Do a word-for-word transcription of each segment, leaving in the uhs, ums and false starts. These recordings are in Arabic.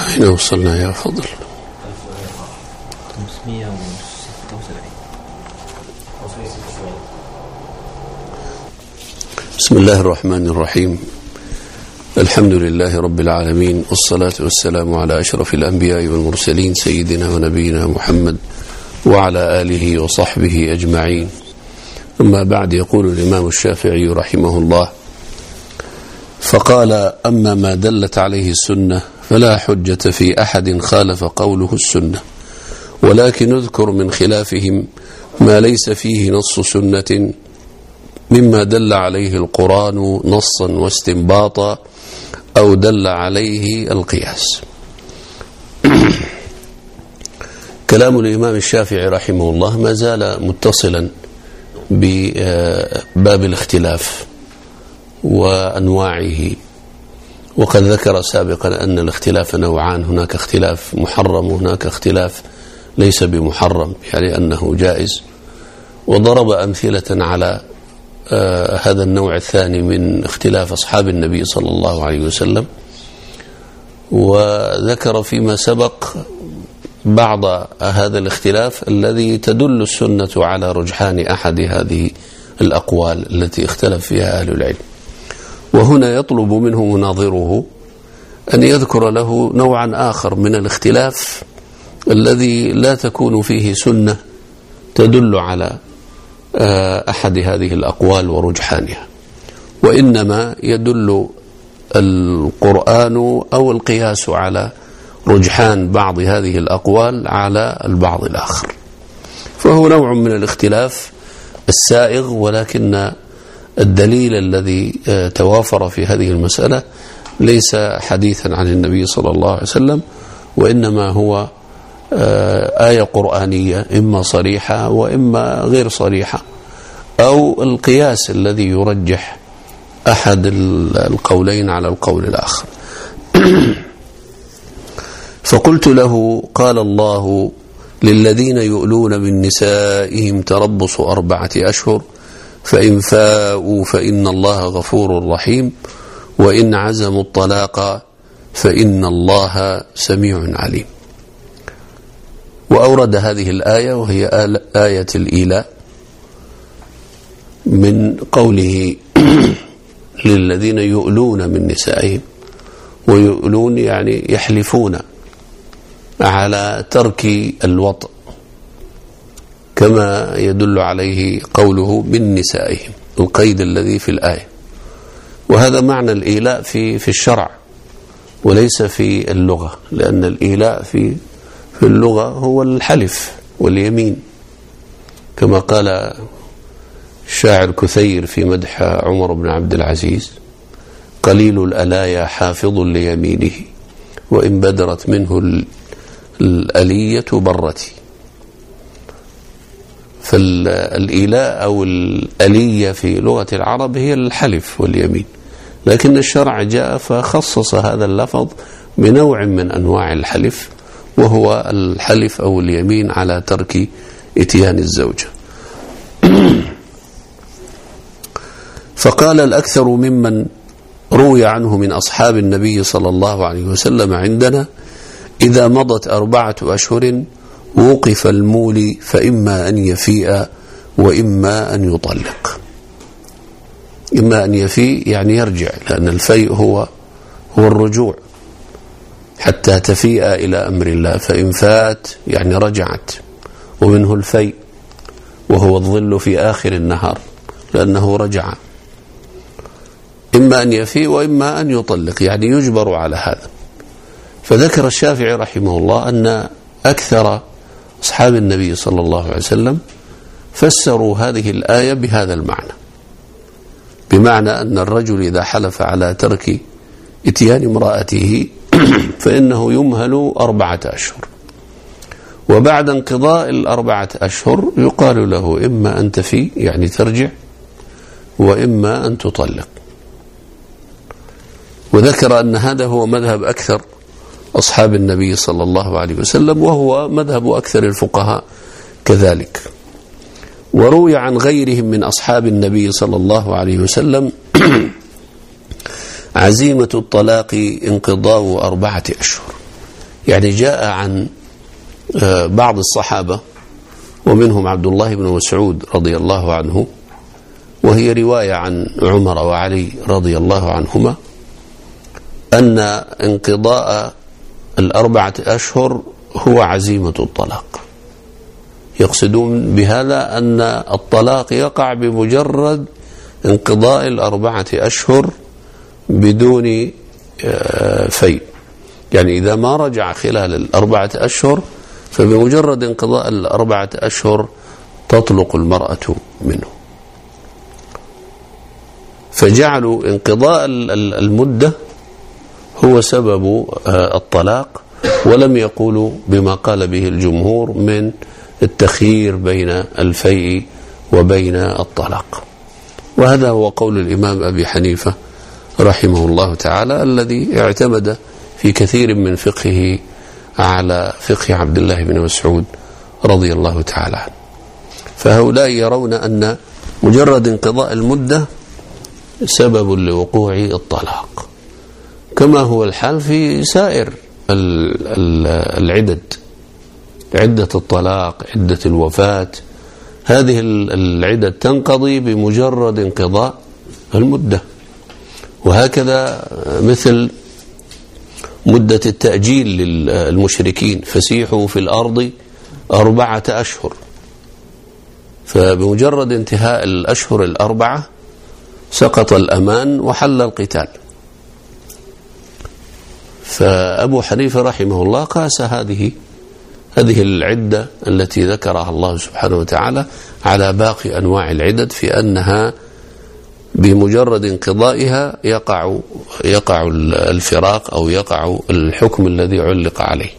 أين وصلنا يا فضل؟ خمسمائة وستة وسبعين. بسم الله الرحمن الرحيم. الحمد لله رب العالمين، والصلاة والسلام على أشرف الأنبياء والمرسلين سيدنا ونبينا محمد وعلى آله وصحبه أجمعين. أما بعد، يقول الإمام الشافعي رحمه الله: فقال: أما ما دلت عليه السنة فلا حجة في أحد خالف قوله السنة، ولكن نذكر من خلافهم ما ليس فيه نص سنة مما دل عليه القرآن نصا واستنباطا أو دل عليه القياس. كلام الإمام الشافعي رحمه الله ما زال متصلا بباب الاختلاف وأنواعه، وقد ذكر سابقا أن الاختلاف نوعان: هناك اختلاف محرم وهناك اختلاف ليس بمحرم، يعني أنه جائز، وضرب أمثلة على آه هذا النوع الثاني من اختلاف أصحاب النبي صلى الله عليه وسلم. وذكر فيما سبق بعض هذا الاختلاف الذي تدل السنة على رجحان أحد هذه الأقوال التي اختلف فيها أهل العلم. وهنا يطلب منه مناظره أن يذكر له نوعا آخر من الاختلاف الذي لا تكون فيه سنة تدل على أحد هذه الأقوال ورجحانها، وإنما يدل القرآن أو القياس على رجحان بعض هذه الأقوال على البعض الآخر. فهو نوع من الاختلاف السائغ، ولكن الدليل الذي توافر في هذه المسألة ليس حديثا عن النبي صلى الله عليه وسلم، وإنما هو آية قرآنية إما صريحة وإما غير صريحة، أو القياس الذي يرجح أحد القولين على القول الآخر. فقلت له: قال الله: للذين يؤلون من نسائهم تربص أربعة أشهر، فإن فاءوا فإن الله غفور رحيم، وإن عزموا الطلاق فإن الله سميع عليم. وأورد هذه الآية، وهي آية الإيلاء، من قوله للذين يؤلون من نسائهم، ويؤلون يعني يحلفون على ترك الوطء، كما يدل عليه قوله من نسائهم، القيد الذي في الآية. وهذا معنى الإيلاء في في الشرع وليس في اللغة، لأن الإيلاء في في اللغة هو الحلف واليمين، كما قال الشاعر كثير في مدح عمر بن عبد العزيز: قليل الألايا حافظ ليمينه، وإن بدرت منه الألية برتي. فالإيلاء أو الألية في لغة العرب هي الحلف واليمين، لكن الشرع جاء فخصص هذا اللفظ بنوع من أنواع الحلف، وهو الحلف أو اليمين على ترك إتيان الزوجة. فقال: الأكثر ممن روي عنه من أصحاب النبي صلى الله عليه وسلم عندنا إذا مضت أربعة أشهر وقف المولي، فإما أن يفيء وإما أن يطلق. إما أن يفيء يعني يرجع، لأن الفيء هو هو الرجوع حتى تفيء إلى أمر الله، فإن فات يعني رجعت، ومنه الفيء وهو الظل في آخر النهار لأنه رجع. إما أن يفيء وإما أن يطلق، يعني يجبر على هذا. فذكر الشافعي رحمه الله أن أكثر أصحاب النبي صلى الله عليه وسلم فسروا هذه الآية بهذا المعنى، بمعنى أن الرجل إذا حلف على ترك إتيان امرأته فإنه يمهل أربعة أشهر، وبعد انقضاء الأربعة أشهر يقال له إما أن تفي يعني ترجع، وإما أن تطلق. وذكر أن هذا هو مذهب أكثر أصحاب النبي صلى الله عليه وسلم، وهو مذهب أكثر الفقهاء كذلك. وروي عن غيرهم من أصحاب النبي صلى الله عليه وسلم عزيمة الطلاق انقضاء أربعة أشهر، يعني جاء عن بعض الصحابة ومنهم عبد الله بن مسعود رضي الله عنه، وهي رواية عن عمر وعلي رضي الله عنهما، أن انقضاء الأربعة أشهر هو عزيمة الطلاق. يقصدون بهذا أن الطلاق يقع بمجرد انقضاء الأربعة أشهر بدون فيء، يعني إذا ما رجع خلال الأربعة أشهر فبمجرد انقضاء الأربعة أشهر تطلق المرأة منه. فجعلوا انقضاء المدة هو سبب الطلاق، ولم يقولوا بما قال به الجمهور من التخيير بين الفيء وبين الطلاق. وهذا هو قول الإمام أبي حنيفة رحمه الله تعالى، الذي اعتمد في كثير من فقهه على فقه عبد الله بن مسعود رضي الله تعالى عنه. فهؤلاء يرون أن مجرد انقضاء المدة سبب لوقوع الطلاق، كما هو الحال في سائر العدد، عدة الطلاق، عدة الوفاة، هذه العدد تنقضي بمجرد انقضاء المدة. وهكذا مثل مدة التأجيل للمشركين، فسيحوا في الأرض أربعة أشهر، فبمجرد انتهاء الأشهر الأربعة سقط الأمان وحل القتال. فأبو حنيفة رحمه الله قاس هذه هذه العدة التي ذكرها الله سبحانه وتعالى على باقي أنواع العدد، في أنها بمجرد انقضائها يقع يقع الفراق أو يقع الحكم الذي علق عليه.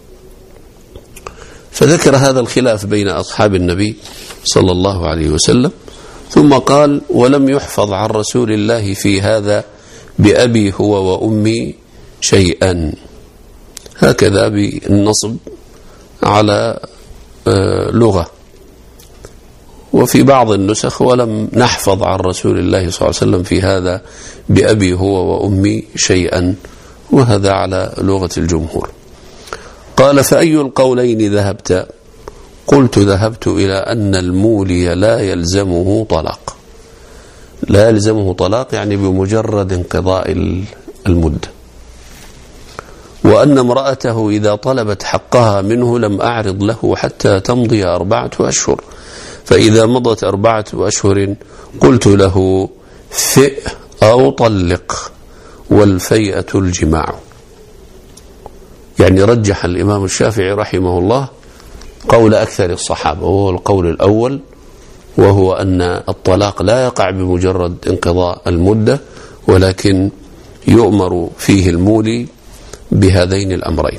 فذكر هذا الخلاف بين أصحاب النبي صلى الله عليه وسلم، ثم قال: ولم يحفظ عن رسول الله في هذا بأبي هو وأمي شيئا، هكذا بالنصب على لغة. وفي بعض النسخ: ولم نحفظ عن رسول الله صلى الله عليه وسلم في هذا بأبي هو وأمي شيئا، وهذا على لغة الجمهور. قال: فأي القولين ذهبت؟ قلت: ذهبت إلى أن المولي لا يلزمه طلاق. لا يلزمه طلاق يعني بمجرد انقضاء المدة، وأن امرأته إذا طلبت حقها منه لم أعرض له حتى تمضي أربعة أشهر، فإذا مضت أربعة أشهر قلت له: فئ أو طلق، والفيئة الجماع. يعني رجح الإمام الشافعي رحمه الله قول أكثر الصحابة، وهو القول الأول، وهو أن الطلاق لا يقع بمجرد انقضاء المدة، ولكن يؤمر فيه المولي بهذين الأمرين.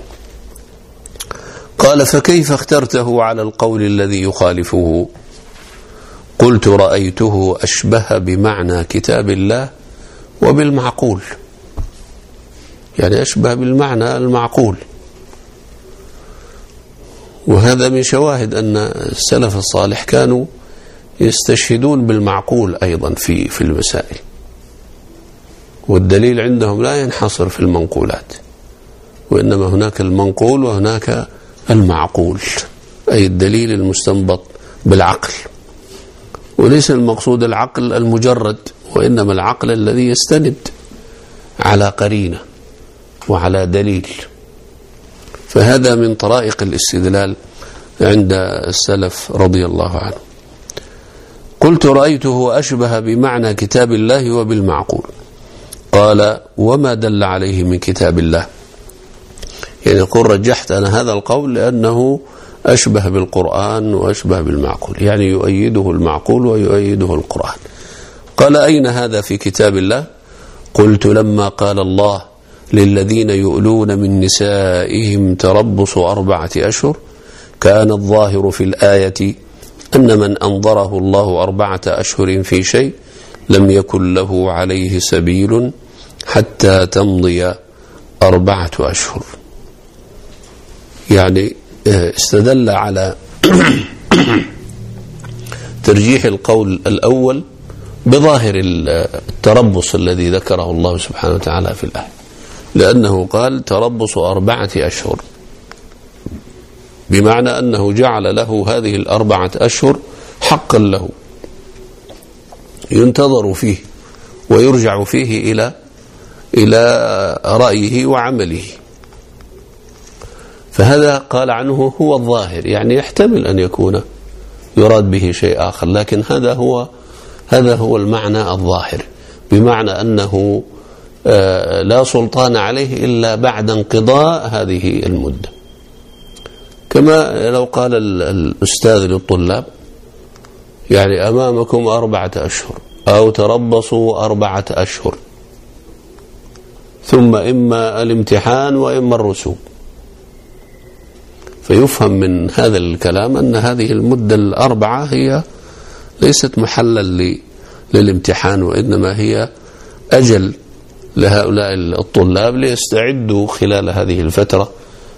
قال: فكيف اخترته على القول الذي يخالفه؟ قلت: رأيته أشبه بمعنى كتاب الله وبالمعقول، يعني أشبه بالمعنى المعقول. وهذا من شواهد أن السلف الصالح كانوا يستشهدون بالمعقول أيضا في في المسائل، والدليل عندهم لا ينحصر في المنقولات، وإنما هناك المنقول وهناك المعقول، أي الدليل المستنبط بالعقل. وليس المقصود العقل المجرد، وإنما العقل الذي يستند على قرينة وعلى دليل. فهذا من طرائق الاستدلال عند السلف رضي الله عنه. قلت: رأيته أشبه بمعنى كتاب الله وبالمعقول. قال: وما دل عليه من كتاب الله؟ يعني يقول: رجحت أنا هذا القول لأنه أشبه بالقرآن وأشبه بالمعقول، يعني يؤيده المعقول ويؤيده القرآن. قال: أين هذا في كتاب الله؟ قلت: لما قال الله: للذين يؤلون من نسائهم تربص أربعة أشهر، كان الظاهر في الآية أن من أنظره الله أربعة أشهر في شيء لم يكن له عليه سبيل حتى تمضي أربعة أشهر. يعني استدل على ترجيح القول الأول بظاهر التربص الذي ذكره الله سبحانه وتعالى في الآية، لأنه قال: تربص أربعة أشهر، بمعنى أنه جعل له هذه الأربعة أشهر حقا له ينتظر فيه ويرجع فيه إلى إلى رأيه وعمله. فهذا قال عنه هو الظاهر، يعني يحتمل أن يكون يراد به شيء آخر، لكن هذا هو هذا هو المعنى الظاهر، بمعنى أنه لا سلطان عليه إلا بعد انقضاء هذه المدة. كما لو قال الأستاذ للطلاب يعني أمامكم أربعة أشهر أو تربصوا أربعة أشهر ثم إما الامتحان وإما الرسوم، فيفهم من هذا الكلام أن هذه المدة الأربعة هي ليست محلا للامتحان، وإنما هي أجل لهؤلاء الطلاب ليستعدوا خلال هذه الفترة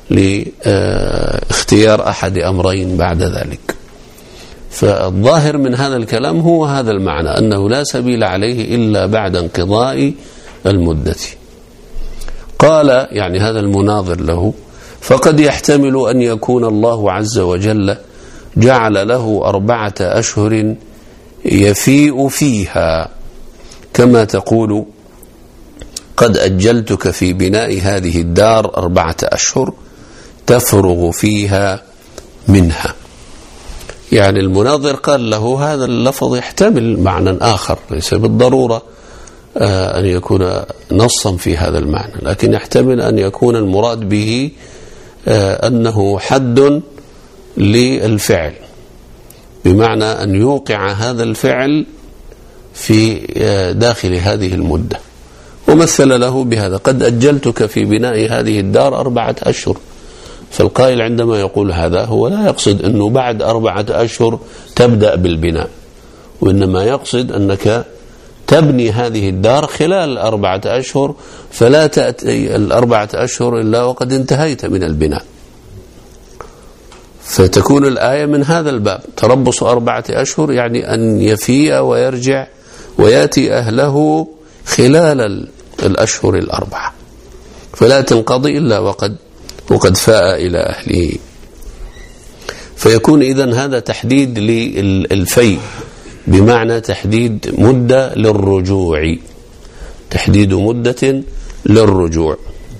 لاختيار أحد أمرين بعد ذلك. فالظاهر من هذا الكلام هو هذا المعنى، أنه لا سبيل عليه إلا بعد انقضاء المدة. قال يعني هذا المناظر له: فقد يحتمل أن يكون الله عز وجل جعل له أربعة أشهر يفيء فيها، كما تقول قد أجلتك في بناء هذه الدار أربعة أشهر تفرغ فيها منها. يعني المناظر قال له هذا اللفظ يحتمل معنى آخر، ليس بالضرورة أن يكون نصا في هذا المعنى، لكن يحتمل أن يكون المراد به أنه حد للفعل، بمعنى أن يوقع هذا الفعل في داخل هذه المدة. ومثل له بهذا: قد أجلتك في بناء هذه الدار أربعة أشهر. فالقائل عندما يقول هذا هو لا يقصد أنه بعد أربعة أشهر تبدأ بالبناء، وإنما يقصد أنك تبني هذه الدار خلال أربعة أشهر، فلا تأتي الأربعة أشهر إلا وقد انتهيت من البناء. فتكون الآية من هذا الباب: تربص أربعة أشهر، يعني أن يفيء ويرجع ويأتي أهله خلال الأشهر الأربعة، فلا تنقضي إلا وقد وقد فاء إلى أهله. فيكون إذن هذا تحديد للفيء، بمعنى تحديد مدة للرجوع، تحديد مدة للرجوع.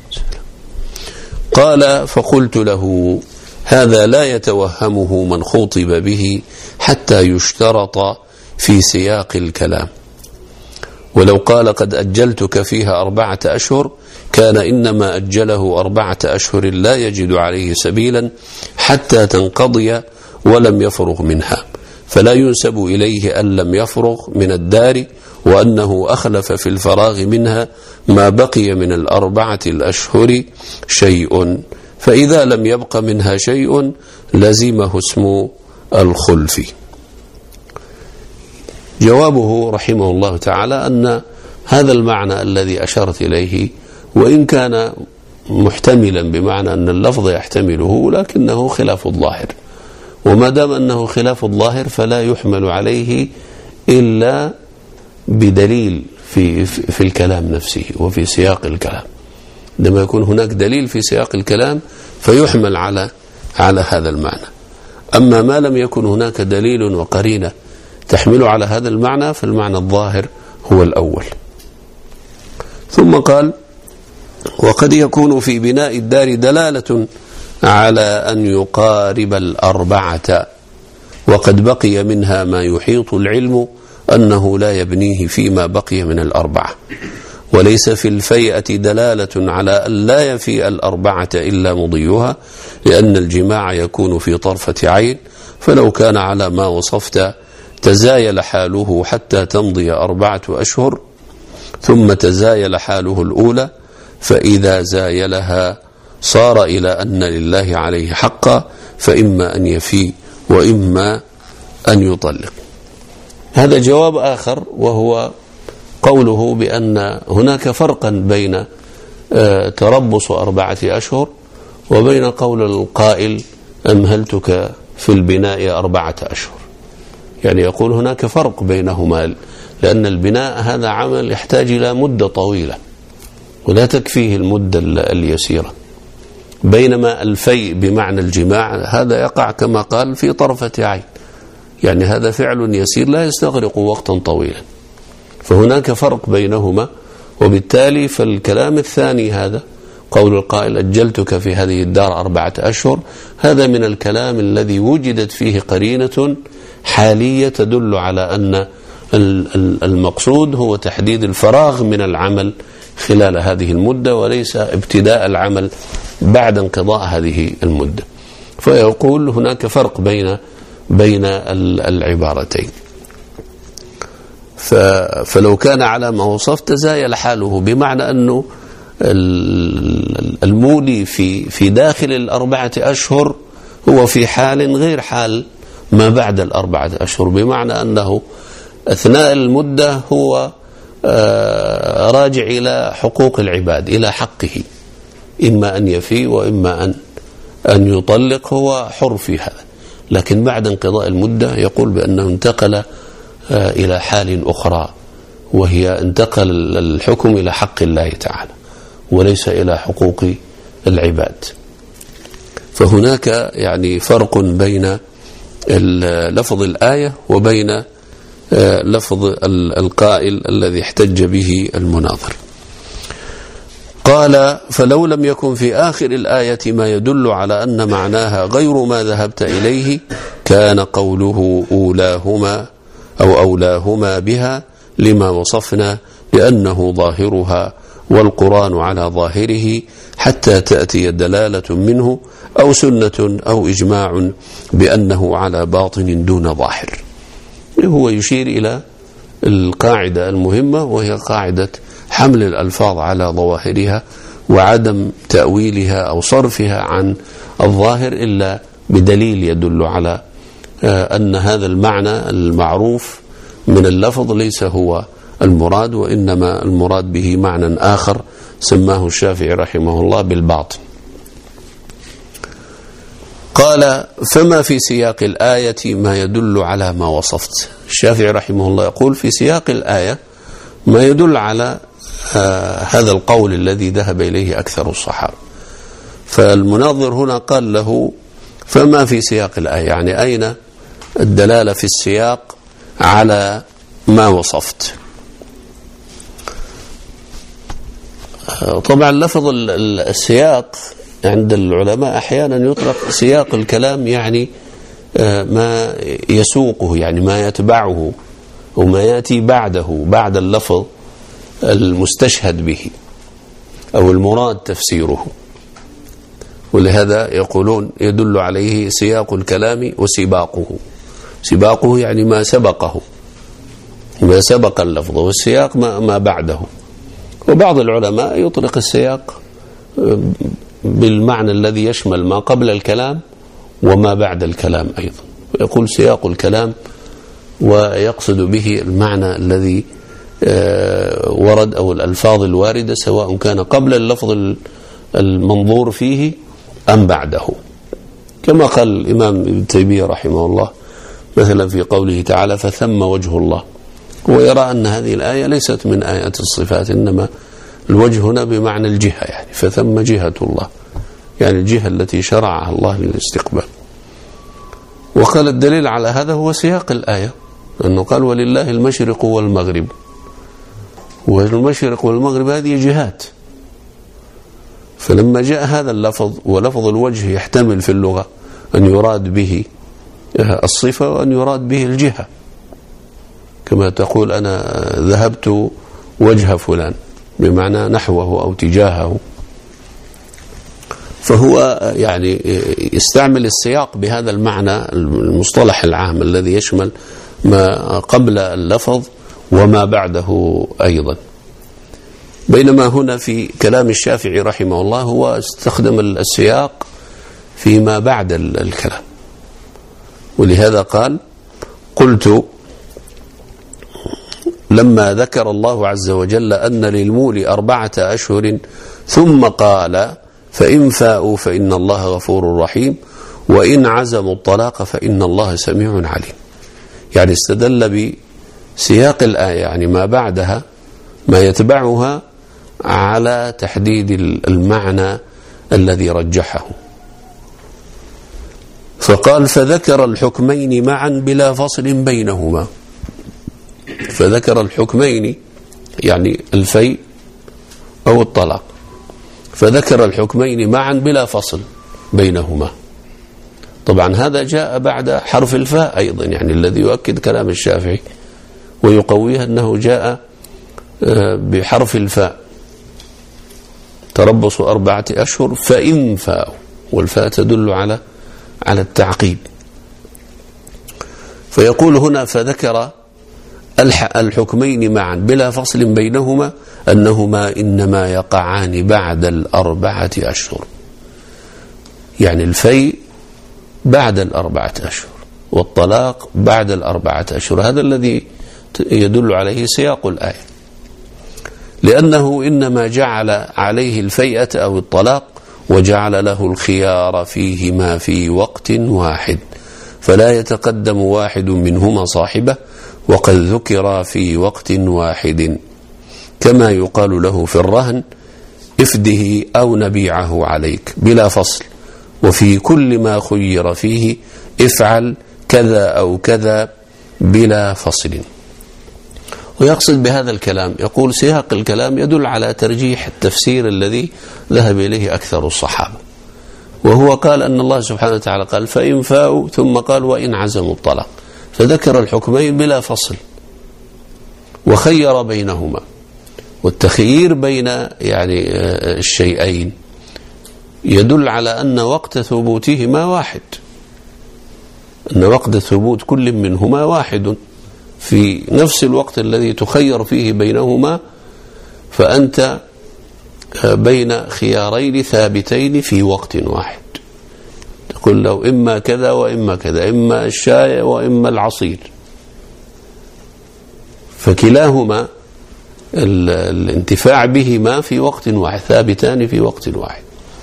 قال: فقلت له: هذا لا يتوهمه من خطب به حتى يشترط في سياق الكلام، ولو قال قد أجلتك فيها أربعة أشهر كان إنما أجله أربعة أشهر لا يجد عليه سبيلا حتى تنقضي ولم يفرغ منها، فلا ينسب إليه أن لم يفرغ من الدار، وأنه أخلف في الفراغ منها ما بقي من الأربعة الأشهر شيء، فإذا لم يبق منها شيء لزمه اسم الخلف. جوابه رحمه الله تعالى أن هذا المعنى الذي أشرت إليه وإن كان محتملا، بمعنى أن اللفظ يحتمله، لكنه خلاف الظاهر، وما دام أنه خلاف الظاهر فلا يحمل عليه إلا بدليل في, في الكلام نفسه وفي سياق الكلام. عندما يكون هناك دليل في سياق الكلام فيحمل على على هذا المعنى. أما ما لم يكن هناك دليل وقرينة تحمل على هذا المعنى فالمعنى الظاهر هو الأول. ثم قال: وقد يكون في بناء الدار دلالة على أن يقارب الأربعة، وقد بقي منها ما يحيط العلم أنه لا يبنيه فيما بقي من الأربعة، وليس في الفيئة دلالة على أن لا يفيء الأربعة إلا مضيها، لأن الجماع يكون في طرفة عين، فلو كان على ما وصفت تزايل حاله حتى تمضي أربعة أشهر ثم تزايل حاله الأولى، فإذا زايلها صار إلى أن لله عليه حقا، فإما أن يفي وإما أن يطلق. هذا جواب آخر، وهو قوله بأن هناك فرقا بين تربص أربعة أشهر وبين قول القائل أمهلتك في البناء أربعة أشهر. يعني يقول هناك فرق بينهما، لأن البناء هذا عمل يحتاج إلى مدة طويلة ولا تكفيه المدة اليسيرة، بينما الفيء بمعنى الجماع هذا يقع كما قال في طرفة عين، يعني هذا فعل يسير لا يستغرق وقتا طويلا، فهناك فرق بينهما. وبالتالي فالكلام الثاني هذا قول القائل أجلتك في هذه الدار أربعة أشهر، هذا من الكلام الذي وجدت فيه قرينة حالية تدل على أن المقصود هو تحديد الفراغ من العمل خلال هذه المدة وليس ابتداء العمل بعد انقضاء هذه المدة. فيقول هناك فرق بين بين العبارتين. فلو كان على ما وصفت تزايل حاله، بمعنى أنه المولي في في داخل الأربعة أشهر هو في حال غير حال ما بعد الأربعة أشهر، بمعنى أنه أثناء المدة هو راجع إلى حقوق العباد، إلى حقه، إما أن يفي وإما أن أن يطلق، هو حر في هذا. لكن بعد انقضاء المدة يقول بأنه انتقل إلى حال أخرى، وهي انتقل الحكم إلى حق الله تعالى وليس إلى حقوق العباد. فهناك يعني فرق بين لفظ الآية وبين لفظ القائل الذي احتج به المناظر. قال فلو لم يكن في آخر الآية ما يدل على أن معناها غير ما ذهبت إليه كان قوله أولاهما أو أولاهما بها لما وصفنا، لأنه ظاهرها والقرآن على ظاهره حتى تأتي دلالة منه أو سنة أو إجماع بأنه على باطن دون ظاهر. هو يشير إلى القاعدة المهمة، وهي قاعدة حمل الألفاظ على ظواهرها وعدم تأويلها أو صرفها عن الظاهر إلا بدليل يدل على أن هذا المعنى المعروف من اللفظ ليس هو المراد، وإنما المراد به معنى آخر سماه الشافعي رحمه الله بالباطن. قال فما في سياق الآية ما يدل على ما وصفت. الشافعي رحمه الله يقول في سياق الآية ما يدل على آه هذا القول الذي ذهب إليه أكثر الصحابة. فالمناظر هنا قال له فما في سياق الآية، يعني أين الدلالة في السياق على ما وصفت. آه طبعا لفظ السياق عند العلماء أحيانا يطلق سياق الكلام، يعني آه ما يسوقه، يعني ما يتبعه وما يأتي بعده بعد اللفظ المستشهد به أو المراد تفسيره. ولهذا يقولون يدل عليه سياق الكلام وسباقه. سباقه يعني ما سبقه، ما سبق اللفظ، والسياق ما, ما بعده. وبعض العلماء يطلق السياق بالمعنى الذي يشمل ما قبل الكلام وما بعد الكلام أيضا، يقول سياق الكلام ويقصد به المعنى الذي ورد أو الألفاظ الواردة سواء كان قبل اللفظ المنظور فيه أم بعده، كما قال الإمام ابن تيمية رحمه الله مثلا في قوله تعالى فثم وجه الله، ويرى أن هذه الآية ليست من آيات الصفات، إنما الوجه هنا بمعنى الجهة، يعني فثم جهة الله، يعني الجهة التي شرعها الله للاستقبال. وقال الدليل على هذا هو سياق الآية، أنه قال ولله المشرق والمغرب، والمشرق والمغرب هذه جهات. فلما جاء هذا اللفظ، ولفظ الوجه يحتمل في اللغة أن يراد به الصفة وأن يراد به الجهة، كما تقول أنا ذهبت وجه فلان بمعنى نحوه أو تجاهه. فهو يعني يستعمل السياق بهذا المعنى المصطلح العام الذي يشمل ما قبل اللفظ وما بعده أيضا. بينما هنا في كلام الشافعي رحمه الله هو استخدم السياق فيما بعد الكلام، ولهذا قال قلت لما ذكر الله عز وجل أن للمولي أربعة أشهر ثم قال فإن فاءوا فإن الله غفور رحيم وإن عزموا الطلاق فإن الله سميع عليم. يعني استدل بسياق الآية، يعني ما بعدها ما يتبعها، على تحديد المعنى الذي رجحه. فقال فذكر الحكمين معا بلا فصل بينهما. فذكر الحكمين يعني الفيء أو الطلاق، فذكر الحكمين معا بلا فصل بينهما. طبعا هذا جاء بعد حرف الفاء أيضا، يعني الذي يؤكد كلام الشافعي ويقويه أنه جاء بحرف الفاء، تربص أربعة أشهر فإن فاء، والفاء تدل على على التعقيب. فيقول هنا فذكر الحكمين معا بلا فصل بينهما أنهما إنما يقعان بعد الأربعة أشهر، يعني الفيء بعد الأربعة أشهر والطلاق بعد الأربعة أشهر. هذا الذي يدل عليه سياق الآية، لأنه إنما جعل عليه الفيئة أو الطلاق وجعل له الخيار فيهما في وقت واحد، فلا يتقدم واحد منهما صاحبه، وقد ذكر في وقت واحد، كما يقال له في الرهن افده أو نبيعه عليك بلا فصل، وفي كل ما خير فيه افعل كذا أو كذا بلا فصل. ويقصد بهذا الكلام، يقول سياق الكلام يدل على ترجيح التفسير الذي ذهب إليه أكثر الصحابة، وهو قال أن الله سبحانه وتعالى قال فإن فاءوا، ثم قال وإن عزموا الطلاق، فذكر الحكمين بلا فصل وخير بينهما. والتخيير بين يعني الشيئين يدل على أن وقت ثبوتهما واحد، أن وقت ثبوت كل منهما واحد في نفس الوقت الذي تخير فيه بينهما، فأنت بين خيارين ثابتين في وقت واحد، تقول له إما كذا وإما كذا، إما الشاي وإما العصير، فكلاهما الانتفاع بهما في وقت واحد، ثابتان في وقت واحد.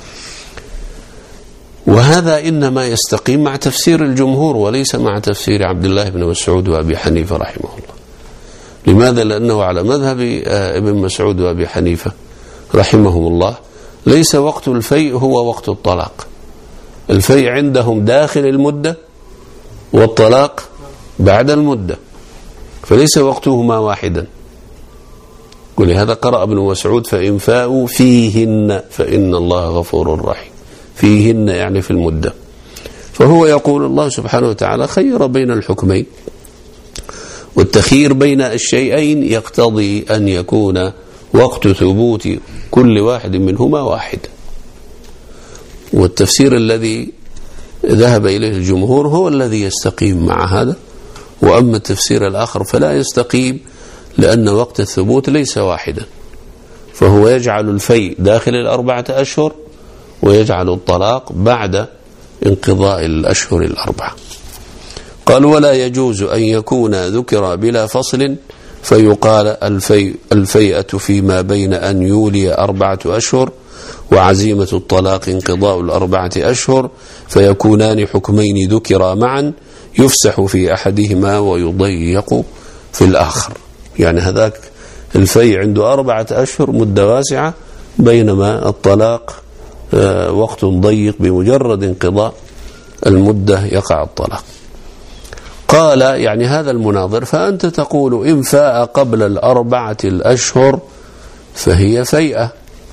وهذا إنما يستقيم مع تفسير الجمهور وليس مع تفسير عبد الله بن مسعود وأبي حنيفة رحمه الله. لماذا؟ لأنه على مذهب ابن مسعود وأبي حنيفة رحمهم الله ليس وقت الفيء هو وقت الطلاق، الفيء عندهم داخل المدة والطلاق بعد المدة، فليس وقتهما واحدا. ولهذا قرأ ابن مسعود فإن فاءوا فيهن فإن الله غفور رحيم، فيهن يعني في المدة. فهو يقول الله سبحانه وتعالى خير بين الحكمين، والتخيير بين الشيئين يقتضي أن يكون وقت ثبوت كل واحد منهما واحد. والتفسير الذي ذهب إليه الجمهور هو الذي يستقيم مع هذا، وأما التفسير الآخر فلا يستقيم، لأن وقت الثبوت ليس واحدا، فهو يجعل الفيء داخل الأربعة أشهر ويجعل الطلاق بعد انقضاء الأشهر الأربعة. قال ولا يجوز أن يكون ذكر بلا فصل فيقال الفيء الفيئة فيما بين أن يولي أربعة أشهر وعزيمة الطلاق انقضاء الأربعة أشهر، فيكونان حكمين ذكرا معا يفسح في أحدهما ويضيق في الآخر. يعني هذاك الفيء عنده أربعة أشهر مدة واسعة، بينما الطلاق وقت ضيق، بمجرد انقضاء المدة يقع الطلاق. قال يعني هذا المناظر فأنت تقول إن فاء قبل الأربعة الأشهر فهي فيئة،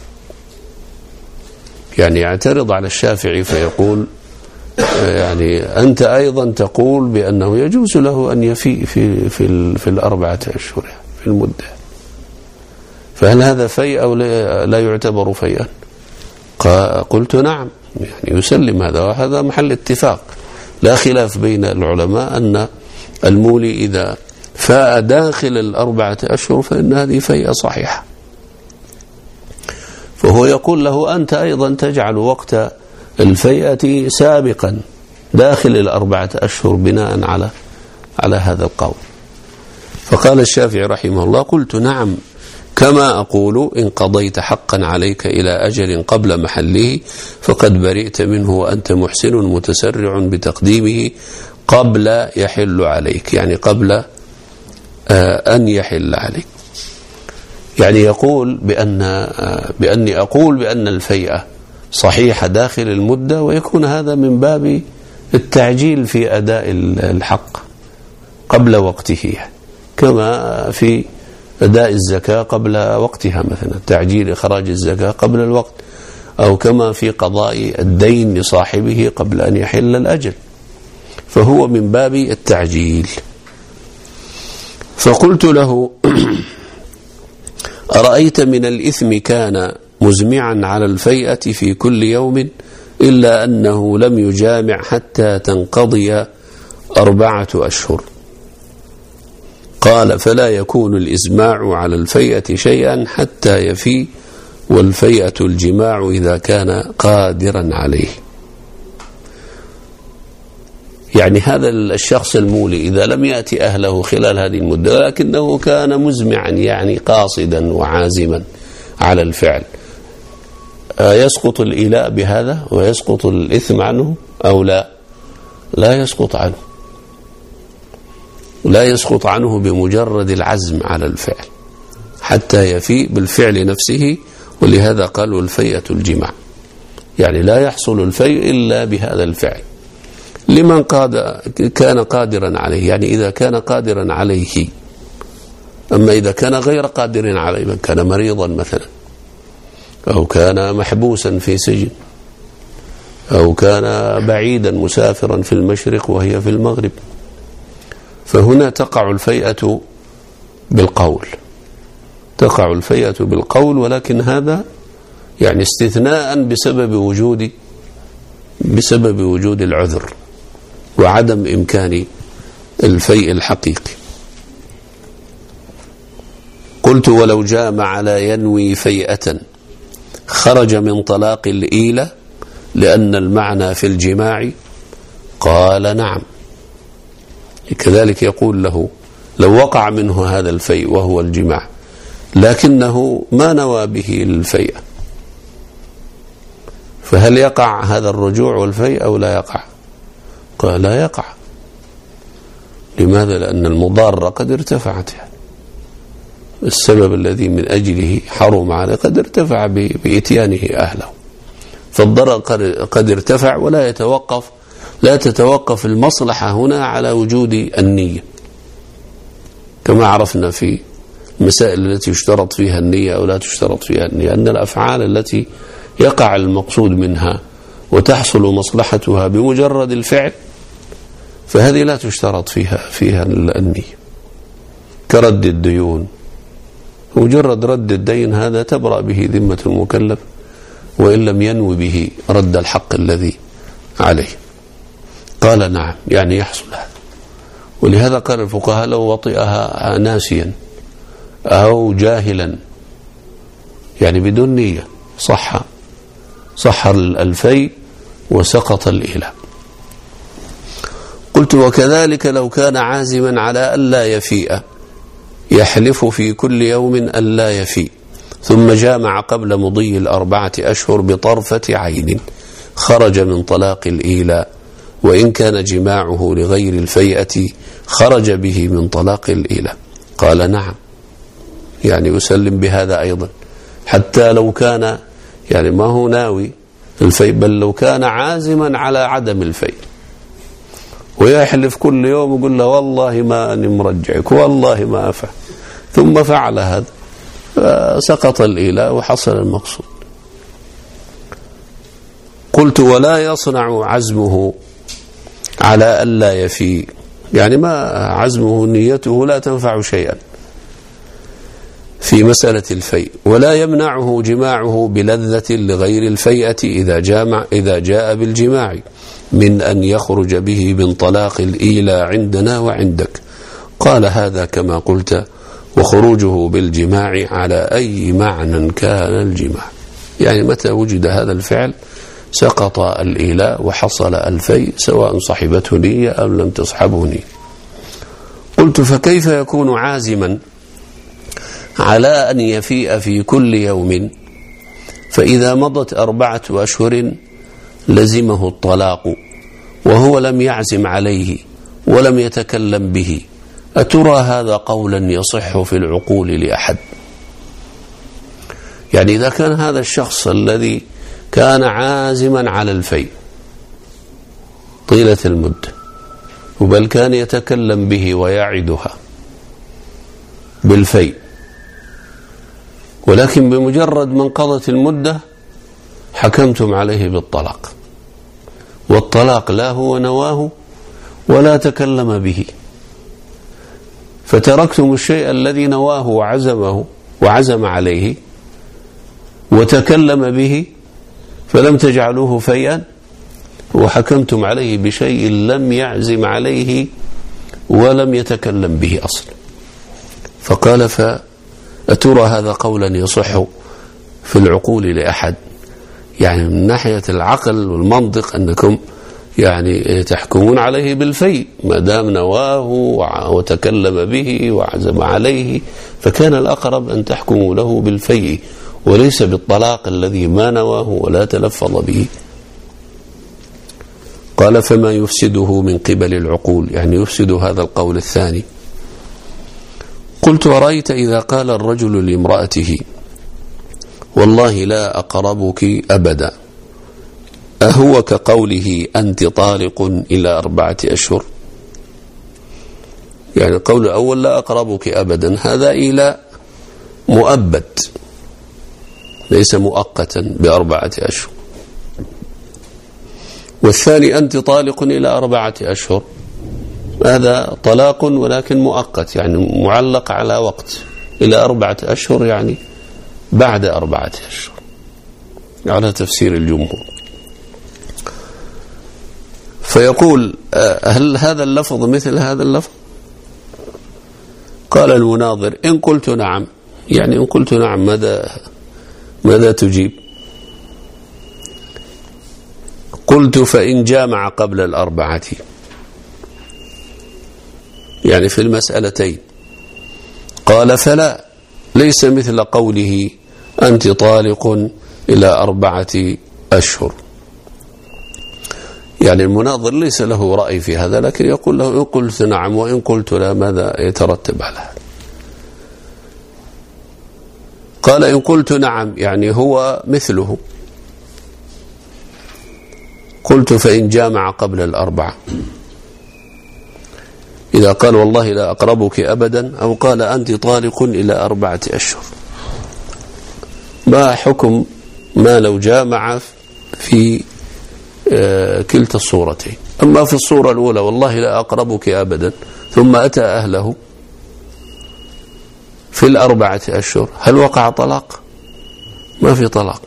يعني يعترض على الشافعي فيقول يعني أنت أيضا تقول بأنه يجوز له أن يفيء في, في, في الأربعة أشهر في المدة، فهل هذا فيء أو لا يعتبر فيئا؟ قلت نعم، يعني يسلم هذا، وهذا محل اتفاق، لا خلاف بين العلماء أن المولي إذا فاء داخل الأربعة أشهر فإن هذه فيئة صحيحة. فهو يقول له أنت أيضا تجعل وقت الفيئة سابقا داخل الأربعة أشهر بناء على على هذا القول. فقال الشافعي رحمه الله قلت نعم، كما أقول إن قضيت حقا عليك إلى أجل قبل محله فقد برئت منه وأنت محسن متسرع بتقديمه قبل يحل عليك، يعني قبل أن يحل عليك. يعني يقول بأن بأني أقول بأن الفيئة صحيحة داخل المدة، ويكون هذا من باب التعجيل في أداء الحق قبل وقته، كما في أداء الزكاة قبل وقتها مثلا، تعجيل إخراج الزكاة قبل الوقت، أو كما في قضاء الدين لصاحبه قبل أن يحل الأجل، فهو من باب التعجيل. فقلت له أرأيت من الإثم كان مزمعا على الفيئة في كل يوم إلا أنه لم يجامع حتى تنقضي أربعة أشهر. قال فلا يكون الإزماع على الفيئة شيئا حتى يفي، والفيئة الجماع إذا كان قادرا عليه. يعني هذا الشخص المولي إذا لم يأتي أهله خلال هذه المدة لكنه كان مزمعا، يعني قاصدا وعازما على الفعل، يسقط الإيلاء بهذا ويسقط الإثم عنه أو لا؟ لا يسقط عنه، لا يسقط عنه بمجرد العزم على الفعل حتى يفي بالفعل نفسه. ولهذا قالوا الفيئة الجماع، يعني لا يحصل الفيء إلا بهذا الفعل لمن قاد كان قادرا عليه، يعني إذا كان قادرا عليه. أما إذا كان غير قادر عليه، من كان مريضا مثلا، أو كان محبوسا في سجن، أو كان بعيدا مسافرا في المشرق وهي في المغرب، فهنا تقع الفيئة بالقول، تقع الفيئة بالقول، ولكن هذا يعني استثناء بسبب وجود بسبب وجود العذر وعدم إمكان الفيء الحقيقي. قلت ولو جامع لا ينوي فيئة خرج من طلاق الإيلة لأن المعنى في الجماع؟ قال نعم. كذلك يقول له لو وقع منه هذا الفيء وهو الجماع لكنه ما نوى به الفيء، فهل يقع هذا الرجوع والفيء أو لا يقع؟ قال لا يقع. لماذا؟ لأن المضارة قد ارتفعت، يعني السبب الذي من أجله حرم عليه قد ارتفع بإتيانه أهله، فالضرر قد ارتفع، ولا يتوقف لا تتوقف المصلحة هنا على وجود النية، كما عرفنا في المسائل التي يشترط فيها النية أو لا تشترط فيها النية، أن الأفعال التي يقع المقصود منها وتحصل مصلحتها بمجرد الفعل فهذه لا تشترط فيها فيها النية، كرد الديون، مجرد رد الدين هذا تبرأ به ذمة المكلف وإن لم ينوي به رد الحق الذي عليه. قال نعم، يعني يحصل هذا. ولهذا قال الفقهاء لو وطئها ناسيا أو جاهلا، يعني بدون نية، صح صح الفيء وسقط الإيلاء. قلت وكذلك لو كان عازما على ألا يفيء يحلف في كل يوم ألا يفيء ثم جامع قبل مضي الأربعة أشهر بطرفة عين خرج من طلاق الإيلاء، وإن كان جماعه لغير الفيئة خرج به من طلاق الإيلاء. قال نعم، يعني يسلم بهذا أيضا، حتى لو كان يعني ما هو ناوي الفيء، بل لو كان عازما على عدم الفيء ويحلف كل يوم يقول له والله ما أني مرجعك والله ما أفعل، ثم فعل هذا سقط الإيلاء وحصل المقصود. قلت ولا يصنع عزمه على ألا يفي، يعني ما عزمه نيته لا تنفع شيئا في مسألة الفيء، ولا يمنعه جماعه بلذة لغير الفيئة إذا جامع إذا جاء بالجماع من أن يخرج به من طلاق الإيلاء عندنا وعندك. قال هذا كما قلت، وخروجه بالجماع على أي معنى كان الجماع، يعني متى وجد هذا الفعل سقط الإيلاء وحصل الفيء سواء صحبته نية أو لم تصحبه نية. قلت فكيف يكون عازما على أن يفيء في كل يوم فإذا مضت أربعة أشهر لزمه الطلاق وهو لم يعزم عليه ولم يتكلم به؟ أترى هذا قولا يصح في العقول لأحد؟ يعني إذا كان هذا الشخص الذي كان عازما على الفيء طيلة المدة، بل كان يتكلم به ويعدها بالفيء، ولكن بمجرد ما انقضت المدة حكمتم عليه بالطلاق، والطلاق لا هو نواه ولا تكلم به، فتركتم الشيء الذي نواه وعزمه وعزم عليه وتكلم به، فلم تجعلوه فيئا، وحكمتم عليه بشيء لم يعزم عليه ولم يتكلم به أصلا. فقال: فأترى هذا قولا يصح في العقول لأحد؟ يعني من ناحية العقل والمنطق أنكم يعني تحكمون عليه بالفيء ما دام نواه وتكلم به وعزم عليه، فكان الأقرب أن تحكموا له بالفيء وليس بالطلاق الذي ما نواه ولا تلفظ به. قال: فما يفسده من قبل العقول، يعني يفسد هذا القول الثاني. قلت: ورأيت إذا قال الرجل لامرأته: والله لا أقربك أبدا، أهو كقوله أنت طالق إلى أربعة أشهر؟ يعني القول الأول لا أقربك أبدا هذا إلى مؤبد ليس مؤقتا بأربعة أشهر، والثاني أنت طالق إلى أربعة أشهر هذا طلاق ولكن مؤقت، يعني معلق على وقت، إلى أربعة أشهر يعني بعد أربعة أشهر على تفسير الجمهور. فيقول: هل هذا اللفظ مثل هذا اللفظ؟ قال المناظر: إن قلت نعم، يعني إن قلت نعم ماذا ماذا تجيب؟ قلت: فإن جامع قبل الأربعة، يعني في المسألتين. قال: فلا، ليس مثل قوله أنت طالق إلى أربعة أشهر. يعني المناظر ليس له رأي في هذا، لكن يقول له: إن قلت نعم وإن قلت لا ماذا يترتب على هذا؟ قال: إن قلت نعم يعني هو مثله. قلت: فإن جامع قبل الأربعة، إذا قال والله لا أقربك أبدا، أو قال أنت طالق إلى أربعة أشهر، ما حكم ما لو جامع في كلتا الصورتين؟ أما في الصورة الأولى والله لا أقربك أبدا ثم أتى أهله في الأربعة أشهر، هل وقع طلاق؟ ما في طلاق.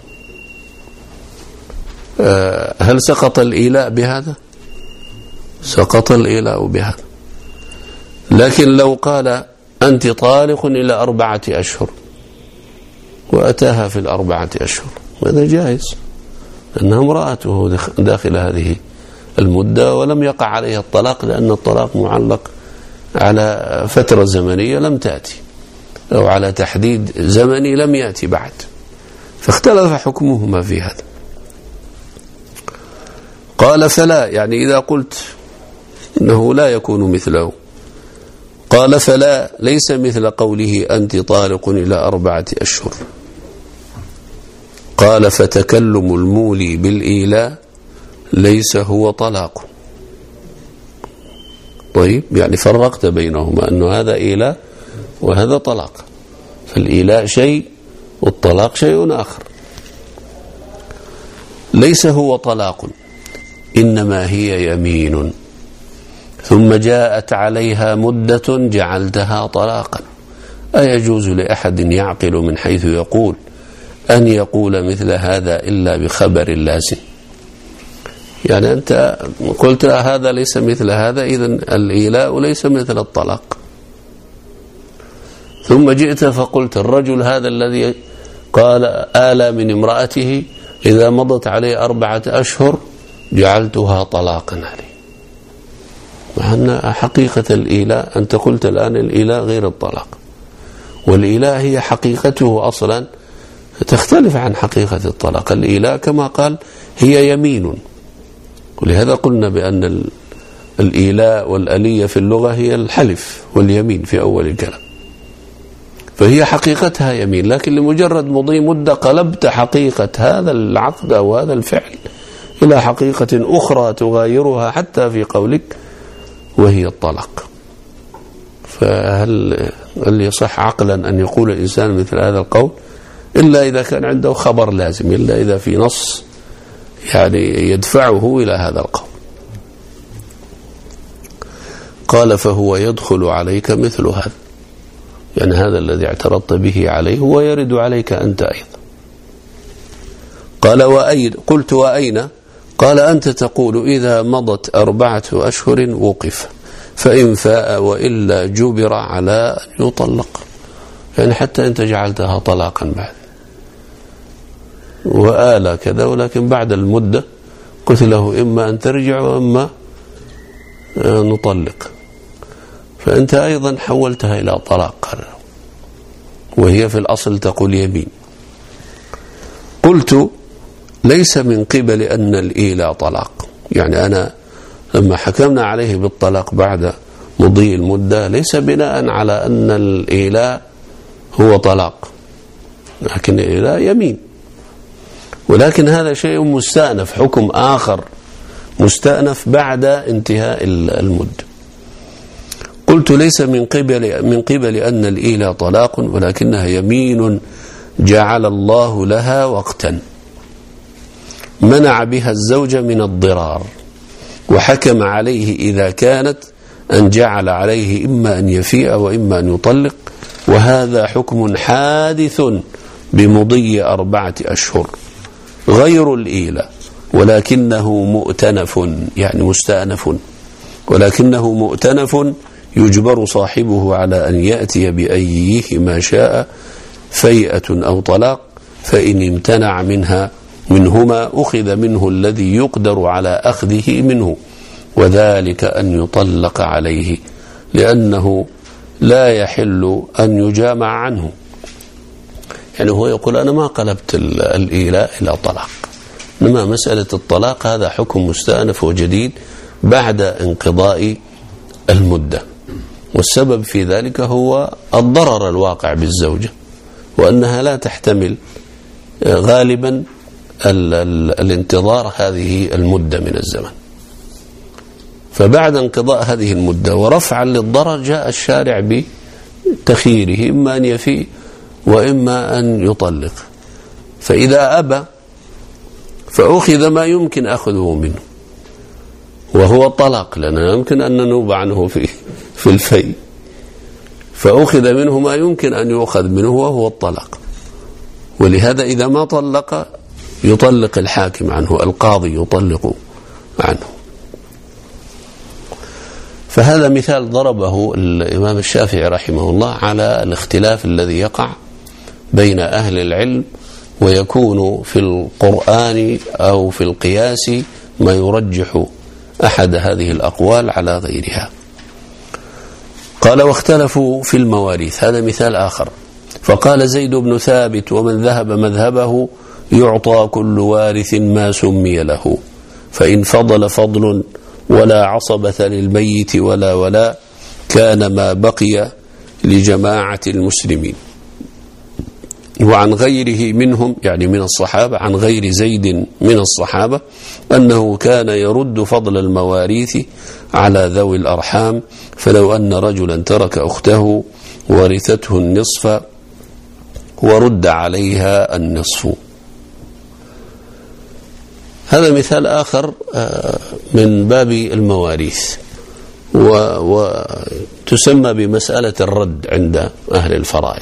هل سقط الإيلاء بهذا؟ سقط الإيلاء بهذا. لكن لو قال أنت طالق إلى أربعة أشهر وأتاها في الأربعة أشهر، هذا جائز، لأنها امرأته داخل هذه المدة ولم يقع عليها الطلاق، لأن الطلاق معلق على فترة زمنية لم تأتي، أو على تحديد زمني لم يأتي بعد، فاختلف حكمهما في هذا. قال: فلا، يعني إذا قلت إنه لا يكون مثله. قال: فلا، ليس مثل قوله أنت طالق إلى أربعة أشهر. قال: فتكلم المولي بالإيلاء ليس هو طلاق. طيب، يعني فرقت بينهما أنه هذا إيلاء وهذا طلاق، فالإيلاء شيء والطلاق شيء آخر. ليس هو طلاق، إنما هي يمين ثم جاءت عليها مدة جعلتها طلاقا. أيجوز لأحد يعقل من حيث يقول أن يقول مثل هذا إلا بخبر لازم؟ يعني أنت قلت هذا ليس مثل هذا، إذن الإيلاء ليس مثل الطلاق. ثم جئت فقلت الرجل هذا الذي قال آلى من امرأته إذا مضت عليه أربعة أشهر جعلتها طلاقا عليه، مع أن حقيقة الإيلاء أنت قلت الآن الإيلاء غير الطلاق، والإيلاء هي حقيقته أصلا تختلف عن حقيقة الطلاق. الإيلاء كما قال هي يمين، ولهذا قلنا بأن الإيلاء والألية في اللغة هي الحلف واليمين في أول الكلام. فهي حقيقتها يمين، لكن لمجرد مضي مدة قلبت حقيقة هذا العقد أو هذا الفعل إلى حقيقة أخرى تغايرها حتى في قولك وهي الطلاق. فهل هل يصح عقلا أن يقول الإنسان مثل هذا القول إلا إذا كان عنده خبر لازم، إلا إذا في نص يعني يدفعه إلى هذا القول. قال فهو يدخل عليك مثل هذا، يعني هذا الذي اعترضت به عليه هو يرد عليك أنت أيضا. قال وأين؟ قلت وأين؟ قال أنت تقول إذا مضت أربعة أشهر وقف، فإن فاء وإلا جبر على أن يطلق. يعني حتى أنت جعلتها طلاقا بعد وآل كذا، ولكن بعد المدة قلت له إما أن ترجع وإما نطلق، فأنت أيضا حولتها إلى طلاق وهي في الأصل تقول يمين. قلت ليس من قبل أن الإيلاء طلاق، يعني أنا لما حكمنا عليه بالطلاق بعد مضي المدة ليس بناء على أن الإيلاء هو طلاق، لكن الإيلاء يمين، ولكن هذا شيء مستأنف، حكم آخر مستأنف بعد انتهاء المدة. قلت ليس من قبل من قبل أن الإيلاء طلاق، ولكنها يمين جعل الله لها وقتا منع بها الزوج من الضرار، وحكم عليه إذا كانت أن جعل عليه إما أن يفيء وإما أن يطلق، وهذا حكم حادث بمضي أربعة أشهر غير الإيلاء، ولكنه مؤتنف يعني مستأنف، ولكنه مؤتنف يجبر صاحبه على أن يأتي بأيه ما شاء، فيئة أو طلاق، فإن امتنع منها منهما أخذ منه الذي يقدر على أخذه منه، وذلك أن يطلق عليه، لأنه لا يحل أن يجامع عنه. يعني هو يقول أنا ما قلبت الإيلاء إلى طلاق، إنما مسألة الطلاق هذا حكم مستأنف وجديد بعد انقضاء المدة، والسبب في ذلك هو الضرر الواقع بالزوجة، وأنها لا تحتمل غالبا ال ال الانتظار هذه المدة من الزمن. فبعد انقضاء هذه المدة ورفعا للضرر جاء الشارع بتخييره، إما أن يفيء وإما أن يطلق، فإذا أبى فأخذ ما يمكن أخذه منه وهو الطلاق، لأنه يمكن أن ننوب عنه في في الفي، فأخذ منه ما يمكن أن يؤخذ منه وهو الطلاق. ولهذا إذا ما طلق يطلق الحاكم عنه، القاضي يطلق عنه. فهذا مثال ضربه الإمام الشافعي رحمه الله على الاختلاف الذي يقع بين أهل العلم، ويكون في القرآن أو في القياس ما يرجح أحد هذه الأقوال على غيرها. قال واختلفوا في المواريث، هذا مثال آخر. فقال زيد بن ثابت ومن ذهب مذهبه يعطى كل وارث ما سمي له، فإن فضل فضل ولا عصبة للميت ولا ولا كان ما بقي لجماعة المسلمين. وعن غيره منهم يعني من الصحابة، عن غير زيد من الصحابة أنه كان يرد فضل المواريث على ذوي الأرحام، فلو أن رجلا ترك أخته ورثته النصف ورد عليها النصف. هذا مثال آخر من باب المواريث، وتسمى بمسألة الرد عند أهل الفرائض،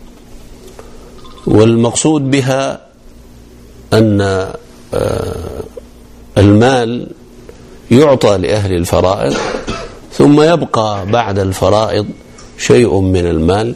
والمقصود بها أن المال يعطى لأهل الفرائض ثم يبقى بعد الفرائض شيء من المال،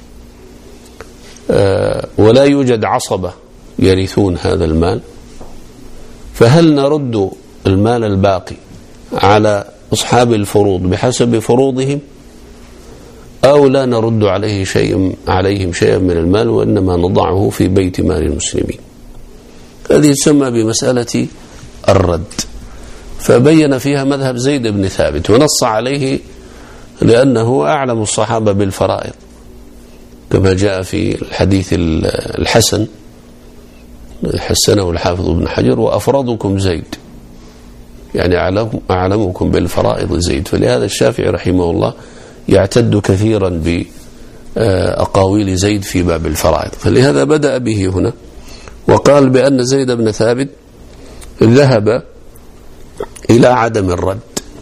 ولا يوجد عصبة يرثون هذا المال، فهل نرد المال الباقي على أصحاب الفروض بحسب فروضهم، أو لا نرد عليه شيء عليهم شيئا من المال وإنما نضعه في بيت مال المسلمين؟ هذه تسمى بمسألة الرد. فبين فيها مذهب زيد بن ثابت ونص عليه لأنه أعلم الصحابة بالفرائض، كما جاء في الحديث الحسن حسنه الحافظ ابن حجر: وأفرضكم زيد، يعني أعلمكم بالفرائض زيد. فلهذا الشافعي رحمه الله يعتد كثيرا بأقاويل زيد في باب الفرائض، فلهذا بدأ به هنا وقال بأن زيد بن ثابت ذهب إلى عدم الرد،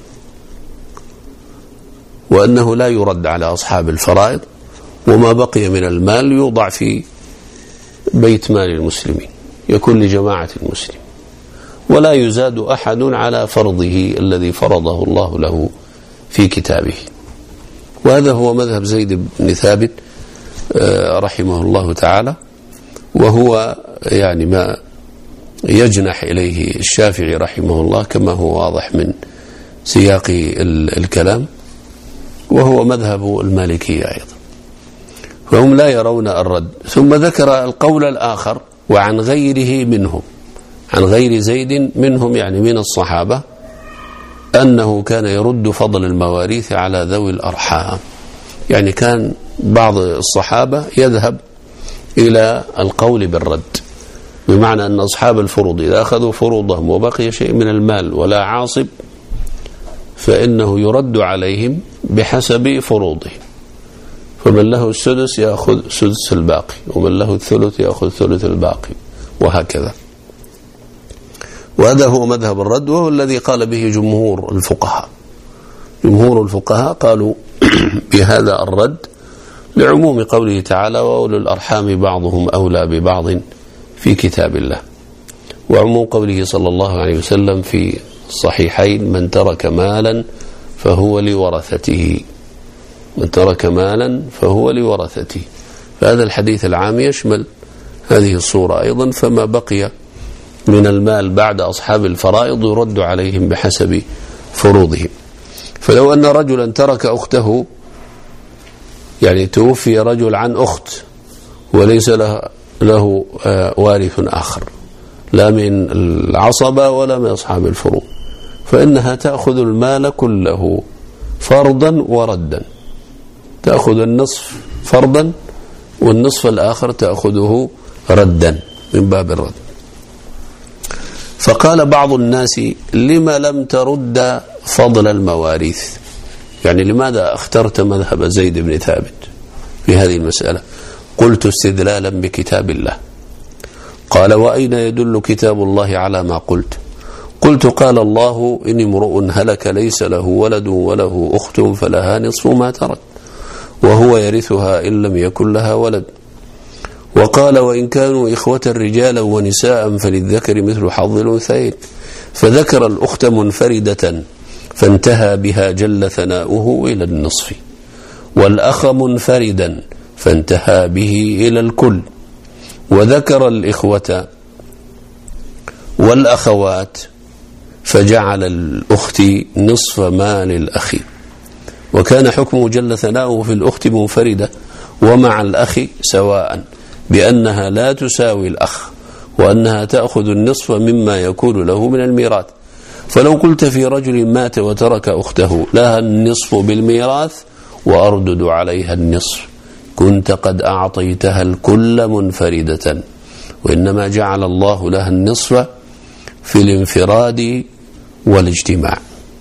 وأنه لا يرد على أصحاب الفرائض، وما بقي من المال يوضع في بيت مال المسلمين يكون لجماعة المسلمين، ولا يزاد أحد على فرضه الذي فرضه الله له في كتابه. وهذا هو مذهب زيد بن ثابت رحمه الله تعالى، وهو يعني ما يجنح إليه الشافعي رحمه الله كما هو واضح من سياق الكلام، وهو مذهب المالكية أيضا، فهم لا يرون الرد. ثم ذكر القول الآخر: وعن غيره منهم، عن غير زيد منهم يعني من الصحابة، أنه كان يرد فضل المواريث على ذوي الأرحام. يعني كان بعض الصحابة يذهب إلى القول بالرد، بمعنى أن أصحاب الفروض إذا أخذوا فروضهم وبقي شيء من المال ولا عاصب فإنه يرد عليهم بحسب فروضهم، فمن له السدس يأخذ سدس الباقي، ومن له الثلث يأخذ ثلث الباقي، وهكذا. وهذا هو مذهب الرد، وهو الذي قال به جمهور الفقهاء. جمهور الفقهاء قالوا بهذا الرد لعموم قوله تعالى: وأولو الأرحام بعضهم أولى ببعض في كتاب الله، وعموم قوله صلى الله عليه وسلم في الصحيحين: من ترك مالا فهو لورثته، من ترك مالا فهو لورثته. فهذا الحديث العام يشمل هذه الصورة أيضا، فما بقي من المال بعد أصحاب الفرائض يرد عليهم بحسب فروضهم. فلو أن رجلا ترك أخته، يعني توفي رجل عن أخت وليس له, له وارث آخر لا من العصبة ولا من أصحاب الفروض، فإنها تأخذ المال كله فرضا وردا، تأخذ النصف فرضا والنصف الآخر تأخذه ردا من باب الرد. فقال بعض الناس: لما لم ترد فضل المواريث؟ يعني لماذا اخترت مذهب زيد بن ثابت في هذه المسألة؟ قلت: استدلالا بكتاب الله. قال: وأين يدل كتاب الله على ما قلت؟ قلت: قال الله: إن امرؤ هلك ليس له ولد وله أخت فلها نصف ما ترك وهو يرثها إن لم يكن لها ولد. وقال: وإن كانوا إخوة رجالا ونساء فللذكر مثل حظ الأنثيين. فذكر الأخت منفردة فانتهى بها جل ثناؤه إلى النصف، والأخ منفردا فانتهى به إلى الكل، وذكر الإخوة والأخوات فجعل الأخت نصف مال الأخ. وكان حكم جل ثناؤه في الأخت منفردة ومع الأخ سواء، بأنها لا تساوي الأخ، وأنها تأخذ النصف مما يكون له من الميراث. فلو قلت في رجل مات وترك أخته لها النصف بالميراث وأردد عليها النصف، كنت قد أعطيتها الكل منفردة، وإنما جعل الله لها النصف في الانفراد والاجتماع.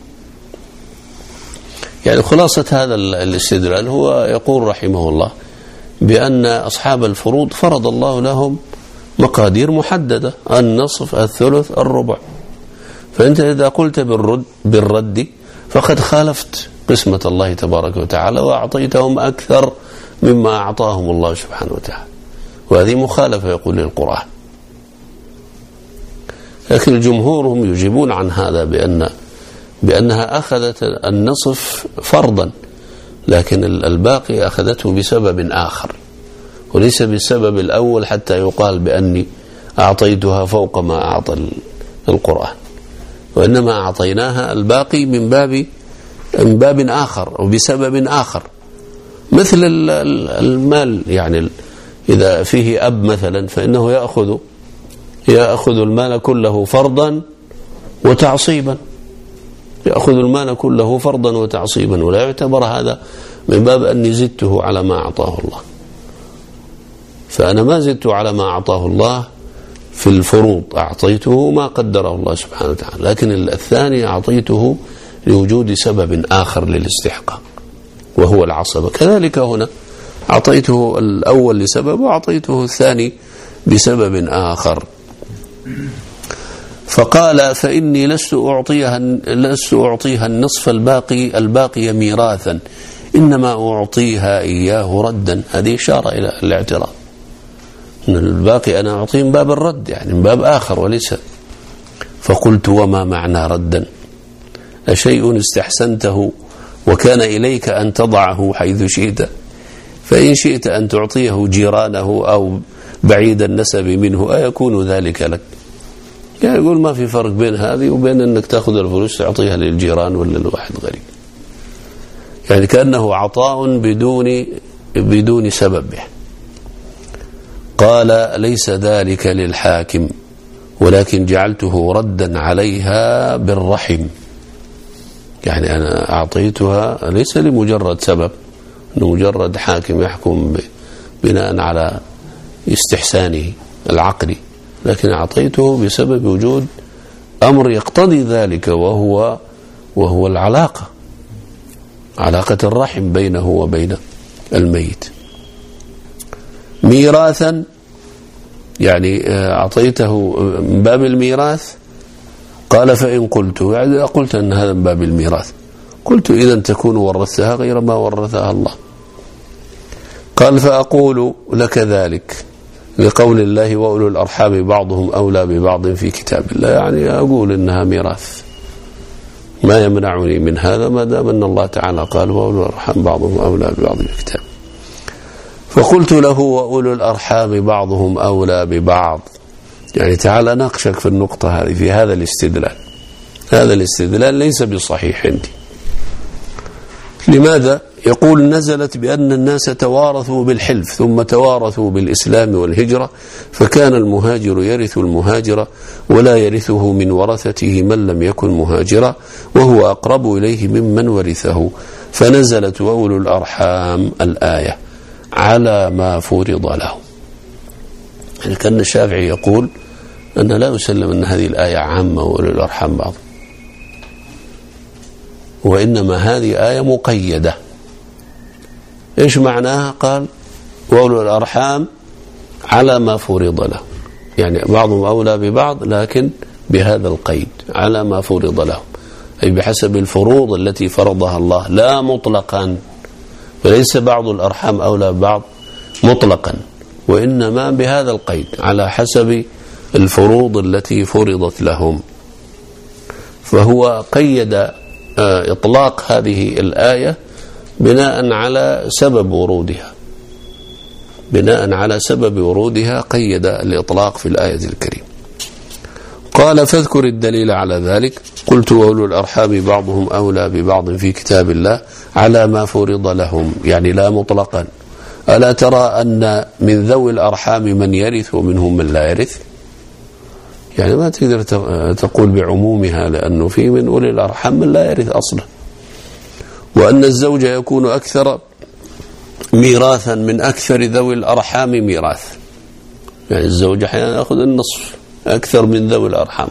يعني خلاصة هذا الاستدلال هو يقول رحمه الله بأن أصحاب الفروض فرض الله لهم مقادير محددة: النصف، الثلث، الربع. فأنت إذا قلت بالرد, بالرد فقد خالفت قسمة الله تبارك وتعالى وأعطيتهم أكثر مما أعطاهم الله سبحانه وتعالى، وهذه مخالفة يقول القرآن. لكن الجمهور هم يجيبون عن هذا بأن بأنها أخذت النصف فرضا، لكن الباقي أخذته بسبب آخر وليس بالسبب الأول حتى يقال بأني أعطيتها فوق ما أعطى القرآن، وإنما أعطيناها الباقي من باب من باب آخر أو بسبب آخر. مثل المال، يعني إذا فيه أب مثلا فإنه يأخذ يأخذ المال كله فرضا وتعصيبا، يأخذ المال كله فرضا وتعصيبا، ولا يعتبر هذا من باب أني زدته على ما أعطاه الله. فأنا ما زدت على ما أعطاه الله في الفروض، أعطيته ما قدره الله سبحانه وتعالى، لكن الثاني أعطيته لوجود سبب آخر للاستحقاق وهو العصبة. كذلك هنا أعطيته الأول لسبب وأعطيته الثاني بسبب آخر. فقال فإني لست أعطيها لست أعطيها النصف الباقي الباقي ميراثا، إنما أعطيها إياه ردا. هذه إشارة إلى الاعتراض أن الباقي أنا أعطيه من باب الرد، يعني من باب آخر وليس. فقلت وما معنى ردا؟ أشيء استحسنته وكان إليك أن تضعه حيث شئت، فإن شئت أن تعطيه جيرانه أو بعيد النسب منه أيكون ذلك لك؟ يعني يقول ما في فرق بين هذه وبين أنك تأخذ الفلوس تعطيها للجيران ولا لواحد غريب، يعني كأنه عطاء بدون بدون سبب. قال ليس ذلك للحاكم ولكن جعلته ردا عليها بالرحم، يعني أنا أعطيتها ليس لمجرد سبب أنه مجرد حاكم يحكم بناء على استحسانه العقلي، لكن أعطيته بسبب وجود أمر يقتضي ذلك وهو وهو العلاقة، علاقة الرحم بينه وبين الميت. ميراثا يعني أعطيته من باب الميراث. قال فإن قلت، يعني قلت أن هذا من باب الميراث، قلت إذا تكون ورثتها غير ما ورثها الله. قال فأقول لك ذلك لقول الله وأولو الأرحام بعضهم أولى ببعض في كتاب الله، يعني أقول إنها ميراث، ما يمنعني من هذا ما دام أن الله تعالى قال وأولو الأرحام بعضهم أولى ببعض في كتاب. فقلت له وأولو الأرحام بعضهم أولى ببعض، يعني تعال أناقشك في النقطة هذه في هذا الاستدلال. هذا الاستدلال ليس بصحيح عندي. لماذا؟ يقول نزلت بأن الناس توارثوا بالحلف ثم توارثوا بالإسلام والهجرة، فكان المهاجر يرث المهاجر ولا يرثه من ورثته من لم يكن مهاجرا وهو أقرب إليه ممن ورثه، فنزلت وأولو الأرحام الآية على ما فرض له. يعني كان الشافعي يقول أن لا يسلم أن هذه الآية عامة وأولو الأرحام بعض، وإنما هذه آية مقيدة. إيش معناها؟ قال وأولو الأرحام على ما فرض له، يعني بعضهم أولى ببعض لكن بهذا القيد على ما فرض لهم، أي بحسب الفروض التي فرضها الله لا مطلقا، فليس بعض الأرحام أولى ببعض مطلقا، وإنما بهذا القيد على حسب الفروض التي فرضت لهم. فهو قيد إطلاق هذه الآية بناء على سبب ورودها، بناء على سبب ورودها قيد الإطلاق في الآية الكريمة. قال فاذكر الدليل على ذلك. قلت وأولو الأرحام بعضهم أولى ببعض في كتاب الله على ما فرض لهم، يعني لا مطلقا. ألا ترى أن من ذوي الأرحام من يرث ومنهم من لا يرث؟ يعني ما تقدر تقول بعمومها، لأنه في من أولي الأرحام من لا يرث أصلا. وأن الزوج يكون أكثر ميراثا من أكثر ذوي الأرحام ميراث، يعني الزوج أحيانا يأخذ النصف أكثر من ذوي الأرحام.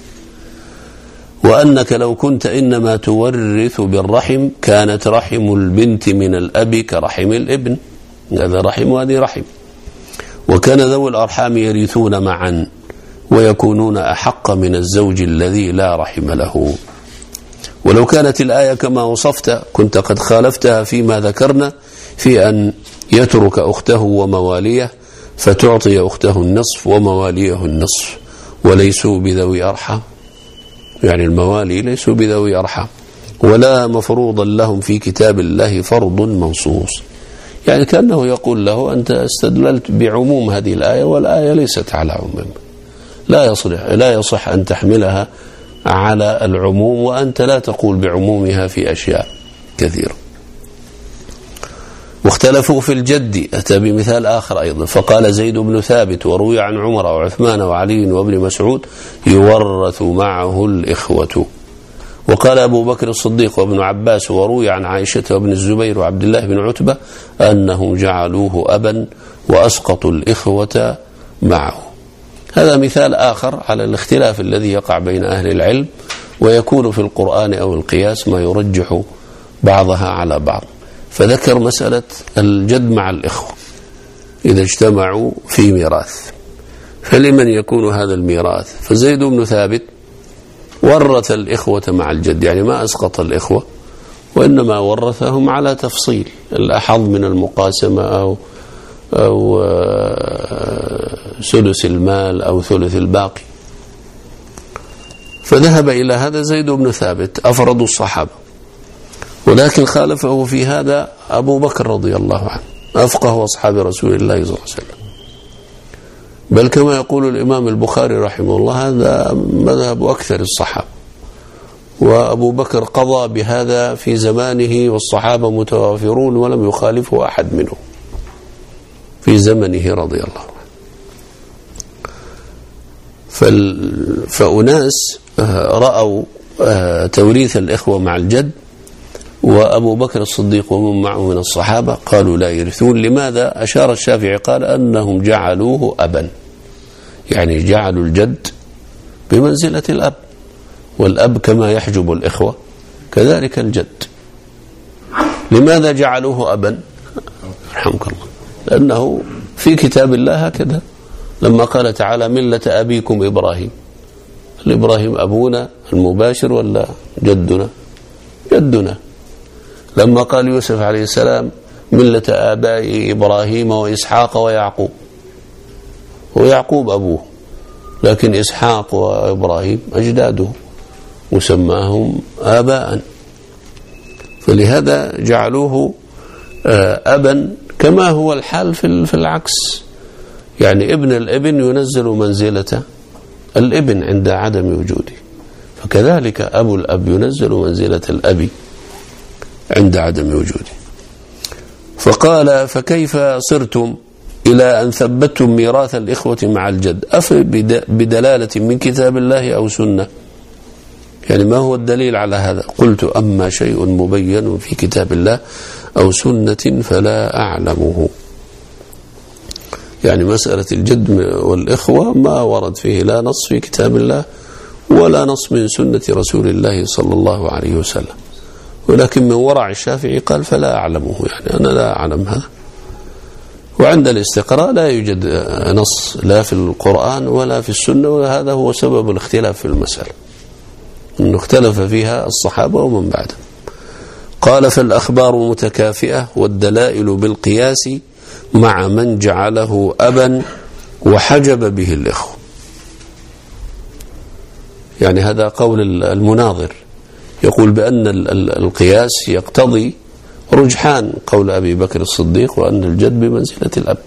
وأنك لو كنت إنما تورث بالرحم كانت رحم البنت من الأب كرحم الابن، هذا رحم وهذه رحم. وكان ذوي الأرحام يرثون معا ويكونون أحق من الزوج الذي لا رحم له. ولو كانت الآية كما وصفت كنت قد خالفتها فيما ذكرنا في أن يترك أخته ومواليه فتعطي أخته النصف ومواليه النصف وليسوا بذوي أرحام، يعني الموالي ليسوا بذوي أرحام، ولا مفروضا لهم في كتاب الله فرض منصوص. يعني كأنه يقول له أنت استدللت بعموم هذه الآية والآية ليست على عموم، لا يصلح لا يصح أن تحملها على العموم وأنت لا تقول بعمومها في أشياء كثيرة. واختلفوا في الجد، أتى بمثال آخر أيضا، فقال زيد بن ثابت وروي عن عمر وعثمان وعلي وابن مسعود يورث معه الإخوة. وقال أبو بكر الصديق وابن عباس وروي عن عائشة وابن الزبير وعبد الله بن عتبة أنهم جعلوه أبا وأسقطوا الإخوة معه. هذا مثال آخر على الاختلاف الذي يقع بين أهل العلم، ويكون في القرآن أو القياس ما يرجح بعضها على بعض. فذكر مسألة الجد مع الإخوة إذا اجتمعوا في ميراث، فلمن يكون هذا الميراث؟ فزيد بن ثابت ورث الإخوة مع الجد، يعني ما أسقط الإخوة، وإنما ورثهم على تفصيل، الأحظ من المقاسمة أو أو سدس المال أو ثلث الباقي. فذهب إلى هذا زيد بن ثابت أفرد الصحابة، ولكن خالفه في هذا أبو بكر رضي الله عنه، أفقه أصحاب رسول الله صلى الله عليه وسلم، بل كما يقول الإمام البخاري رحمه الله هذا مذهب أكثر الصحابة، وأبو بكر قضى بهذا في زمانه والصحابة متوافرون ولم يخالفه أحد منهم في زمنه رضي الله عنه. فأناس رأوا توريث الإخوة مع الجد، وأبو بكر الصديق ومن معه من الصحابة قالوا لا يرثون. لماذا؟ أشار الشافعي قال أنهم جعلوه أبا، يعني جعلوا الجد بمنزلة الأب، والأب كما يحجب الإخوة كذلك الجد. لماذا جعلوه أبا؟ رحمك الله، لأنه في كتاب الله هكذا لما قال تعالى ملة أبيكم إبراهيم، الإبراهيم أبونا المباشر ولا جدنا؟ جدنا. لما قال يوسف عليه السلام ملة آباء إبراهيم وإسحاق ويعقوب، ويعقوب أبوه، لكن إسحاق وإبراهيم أجداده وسماهم آباء، فلهذا جعلوه أبا، كما هو الحال في العكس، يعني ابن الابن ينزل منزلة الابن عند عدم وجوده، فكذلك أبو الأب ينزل منزلة الأب عند عدم وجوده. فقال فكيف صرتم إلى أن ثبتتم ميراث الإخوة مع الجد؟ بدلالة من كتاب الله أو سنة؟ يعني ما هو الدليل على هذا؟ قلت أما شيء مبين في كتاب الله أو سنة فلا أعلمه. يعني مسألة الجد والإخوة ما ورد فيه لا نص في كتاب الله ولا نص من سنة رسول الله صلى الله عليه وسلم، ولكن من ورع الشافعي قال فلا أعلمه، يعني أنا لا أعلم هذا. وعند الاستقراء لا يوجد نص لا في القرآن ولا في السنة، وهذا هو سبب الاختلاف في المسألة، أنه اختلف فيها الصحابة ومن بعدهم. قال فالأخبار متكافئة والدلائل بالقياس مع من جعله أبا وحجب به الإخوة. يعني هذا قول المناظر، يقول بأن القياس يقتضي رجحان قول أبي بكر الصديق وأن الجد بمنزلة الأب،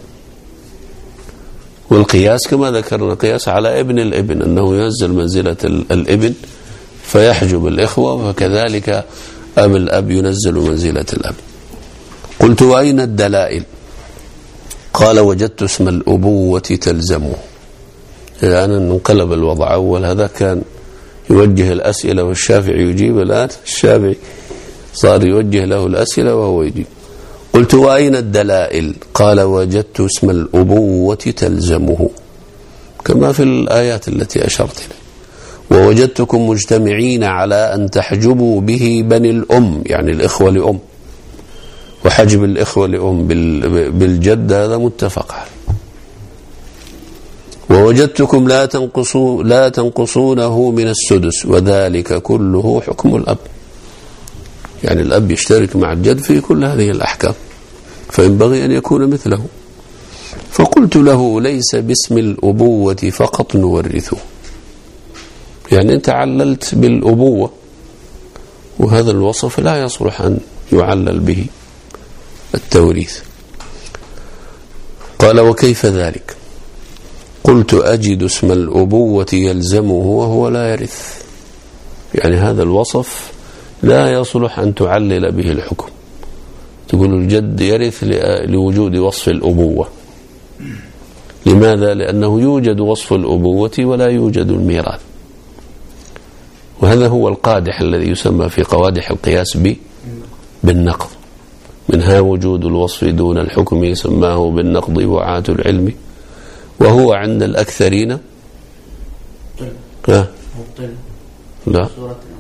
والقياس كما ذكرنا قياس على ابن الابن أنه ينزل منزلة الابن فيحجب الإخوة، فكذلك أب الأب ينزل منزلة الأب. قلت وأين الدلائل؟ قال وجدت اسم الأبوة تلزمه. الآن انقلب الوضع، أول هذا كان يوجه الأسئلة والشافعي يجيب، الآن الشافعي صار يوجه له الأسئلة وهو يجيب. قلت وأين الدلائل؟ قال وجدت اسم الأبوة تلزمه، كما في الآيات التي أشرت إليه. ووجدتكم مجتمعين على أن تحجبوا به بني الأم، يعني الإخوة لأم، وحجب الإخوة لأم بالجد هذا متفق عليه. ووجدتكم لا تنقصوا لا تنقصونه من السدس، وذلك كله حكم الأب، يعني الأب يشترك مع الجد في كل هذه الأحكام، فينبغي أن يكون مثله. فقلت له ليس باسم الأبوة فقط نورثه، يعني أنت عللت بالأبوة، وهذا الوصف لا يصلح أن يعلل به التوريث. قال وكيف ذلك؟ قلت أجد اسم الأبوة يلزمه وهو لا يرث، يعني هذا الوصف لا يصلح أن تعلل به الحكم، تقول الجد يرث لوجود وصف الأبوة. لماذا؟ لأنه يوجد وصف الأبوة ولا يوجد الميراث، وهذا هو القادح الذي يسمى في قوادح القياس بالنقض، منها وجود الوصف دون الحكم سماه بالنقض وعاة العلم وهو عند الأكثرين ها لا